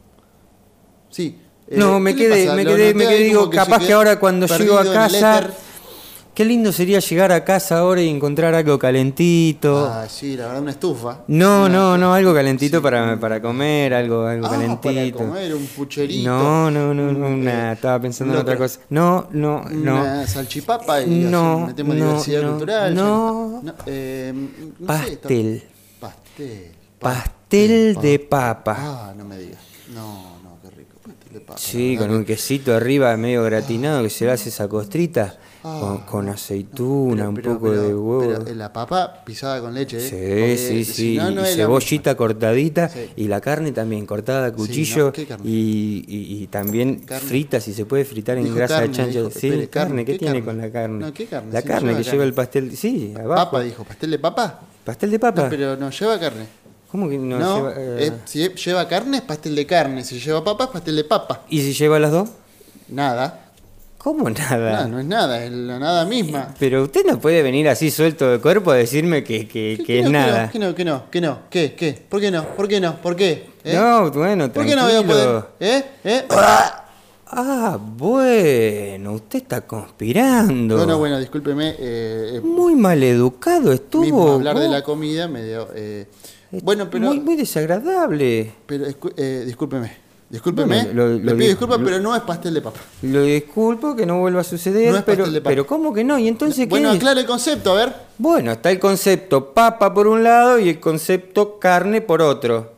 Sí. eh, No, me ¿qué le quedé, pasa? me Lo quedé, me noté quedé, ahí digo, como que se capaz que quedó ahora cuando llego a perdido en el casa, éter. qué lindo sería llegar a casa ahora y encontrar algo calentito. Ah, sí, la verdad, una estufa. No, Una- no, no, algo calentito para, para comer, algo, algo Ah, calentito. para comer, un pucherito. No, no, no, no, un, nada, eh, estaba pensando en locro. otra cosa. No, no, no. Una salchipapa y No, hacer- metemos no, diversidad no, cultural. no. Ya- eh, no Pastel. Sé, pastel. Pastel de papa. Ah, no me digas. No, no, qué rico. Pastel de papa. Sí, la con verdad un quesito arriba medio gratinado que se le hace esa costrita. Con, con aceituna, un Pero- poco pero- de huevo. Pero eh, la papa pisada con leche, ¿eh? Sí, Porque sí, si sí. no, no y es la cebollita cortadita Sí. y la carne también cortada a cuchillo ¿no? ¿Qué carne? y, y- y también Carne. frita, si se puede fritar en Dijo grasa carne, de chancho. dijo. Sí, Espere, carne, carne, ¿qué ¿qué tiene carne? con la carne? No, ¿qué carne? La Si no carne lleva que carne. lleva el pastel, sí, abajo. Papa, dijo. ¿Pastel de papa? ¿Pastel de papa? No, pero no lleva carne. ¿Cómo que no, No, lleva? eh, eh, si lleva carne es pastel de carne. Si lleva papa es pastel de papa. ¿Y si lleva las dos? Nada. ¿Cómo nada? No, no es nada, es la nada misma. Pero usted no puede venir así suelto de cuerpo a decirme que, que, que es no, nada. Que no, que no, que no, ¿qué? ¿Qué? ¿Por qué no? ¿Por qué no? ¿Por qué? ¿Eh? No, bueno, ¿Por qué no voy a tranquilo. poder? ¿Eh? ¿Eh? Ah, bueno, usted está conspirando. No, no, bueno, discúlpeme. Eh, eh, Muy mal educado estuvo. mismo hablar de vos. la comida medio. Eh, bueno, pero. Muy, muy desagradable. Pero escu- eh, discúlpeme. Discúlpeme. Bueno, lo- Le lo pido di- disculpas, lo- pero no es pastel de papa. Lo disculpo, que no vuelva a suceder, No es pero, pastel de papa. pero ¿cómo que no? ¿Y entonces Bueno, qué es? aclare el concepto, a ver. Bueno, está el concepto papa por un lado y el concepto carne por otro.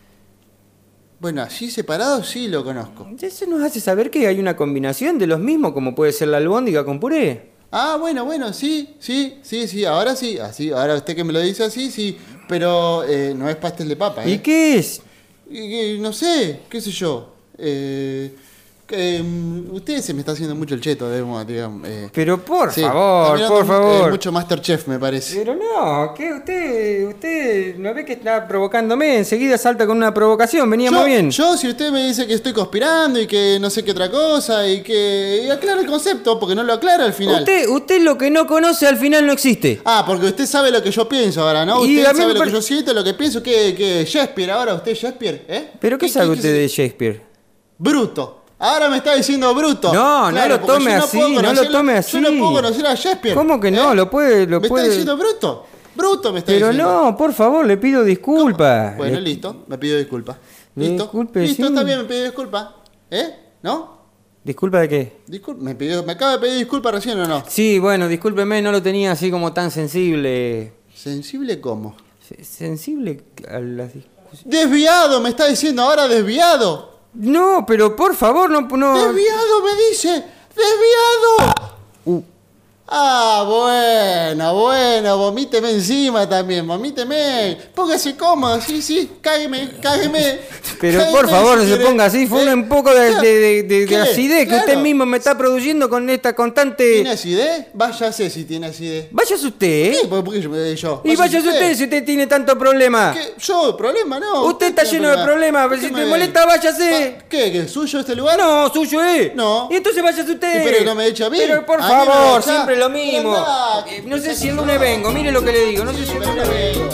Bueno, así separado sí lo conozco. Eso nos hace saber que hay una combinación de los mismos, como puede ser la albóndiga con puré. Ah, bueno, bueno, sí, sí, sí, sí, ahora sí, así, ahora usted que me lo dice así, sí, pero eh, no es pastel de papa, ¿eh? ¿Y qué es? Y- y no sé, qué sé yo. Eh, que, mm, usted se me está haciendo mucho el cheto, digamos. digamos eh. Pero por Sí, favor, está mirando, por favor. eh, mucho Masterchef, me parece. Pero no, que usted, usted no ve que está provocándome, enseguida salta con una provocación, veníamos yo, bien. Yo, si usted me dice que estoy conspirando y que no sé qué otra cosa y que y aclara el concepto, porque no lo aclara al final. Usted, usted lo que no conoce al final no existe. Ah, porque usted sabe lo que yo pienso ahora, ¿no? Y Usted a mí sabe me lo pare- que yo siento, lo que pienso, que, que Shakespeare, ahora usted Shakespeare, ¿eh? ¿Pero qué sabe qué usted se- de Shakespeare? Bruto. Ahora me está diciendo bruto. No, no Claro, lo porque tome yo no así, puedo no lo conocerlo- tome así. Yo no puedo conocer a Shakespeare. ¿Cómo que no? ¿eh? Lo puede, lo ¿Me puede. está diciendo bruto? Bruto me está Pero diciendo. no, por favor, le pido disculpas. Bueno, Le- listo, me pido disculpas. Listo. Disculpe, Listo, sí. está bien, me pido disculpas. ¿Eh? ¿No? ¿Disculpa de qué? Discul- me, pidió, me acaba de pedir disculpas recién o no. Sí, bueno, discúlpeme, no lo tenía así como tan sensible. ¿Sensible cómo? Se- Sensible a las discusiones. Desviado, me está diciendo ahora desviado. No, pero por favor, no. no... Desviado me dice. Desviado. Uh. Ah, bueno, bueno, vomíteme encima también, vomíteme. Póngase cómodo, sí, sí, cágueme, cágueme. Pero cágueme por favor, no si se quiere. ponga así. Fue ¿Eh? un poco de, de- de- de- de ¿Qué? acidez que Claro. usted mismo me está produciendo con esta constante. ¿Tiene acidez? Váyase si tiene acidez. Váyase usted, ¿eh? ¿Qué? ¿Por qué yo? yo? Y váyase usted si usted tiene tanto problema. ¿Qué? ¿Yo? ¿Problema? No. Usted está tiene lleno de problemas. ¿Por Si qué te me- molesta, váyase. Pa- ¿Qué? ¿Que suyo este lugar? No, suyo es. No. Y entonces váyase usted. Y pero que no me eche a mí. Pero por A mí me favor, echa. siempre lo mismo. Anda. Eh, No sé si el lunes vengo, mire lo que le digo. No sé si el lunes vengo.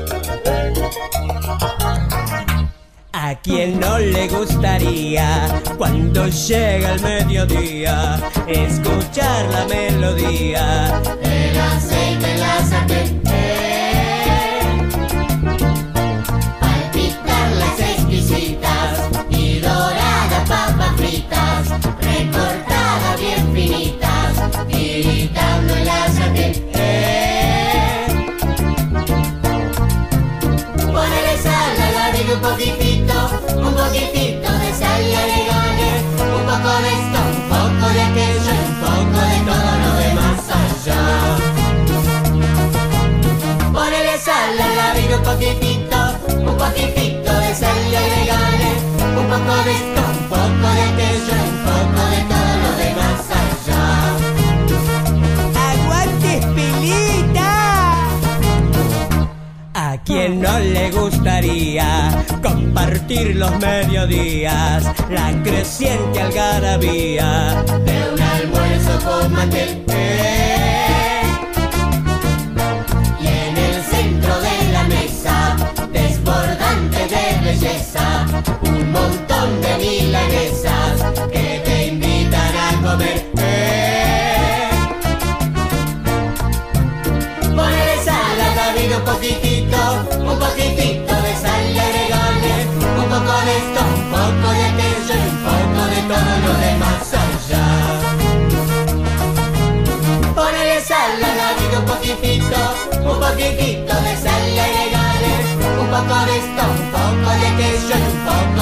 ¿A quién no le gustaría cuando llega el mediodía escuchar la melodía del aceite en la sartén? Palpitar las exquisitas y doradas papas fritas, recortadas bien finitas, tiritando en la sartén. Ponele sal a la de un poquitito, un poquitito de sal y agregale un poco de esto, un poco de aquello y un poco de todo lo demás allá. poquitito, un poquitito de sal y agregale un poco de esto, un poco de aquello, un poco de todo lo demás allá. ¡Aguante, Espeleta! ¿A quién no le gustaría compartir los mediodías, la creciente algarabía de un almuerzo con mantel? Y en el centro de la mesa, desbordante de belleza, un montón de milanesas que te invitan a comer. Ponle sal a la vida un poquitito, un poquitito de sal y agregale un poco de esto, un poco de aquello y un poco de todo lo demás allá. Ponle sal a la vida un poquitito, un poquitito de sal y agregale un poco de esto, un poco de aquello y un poco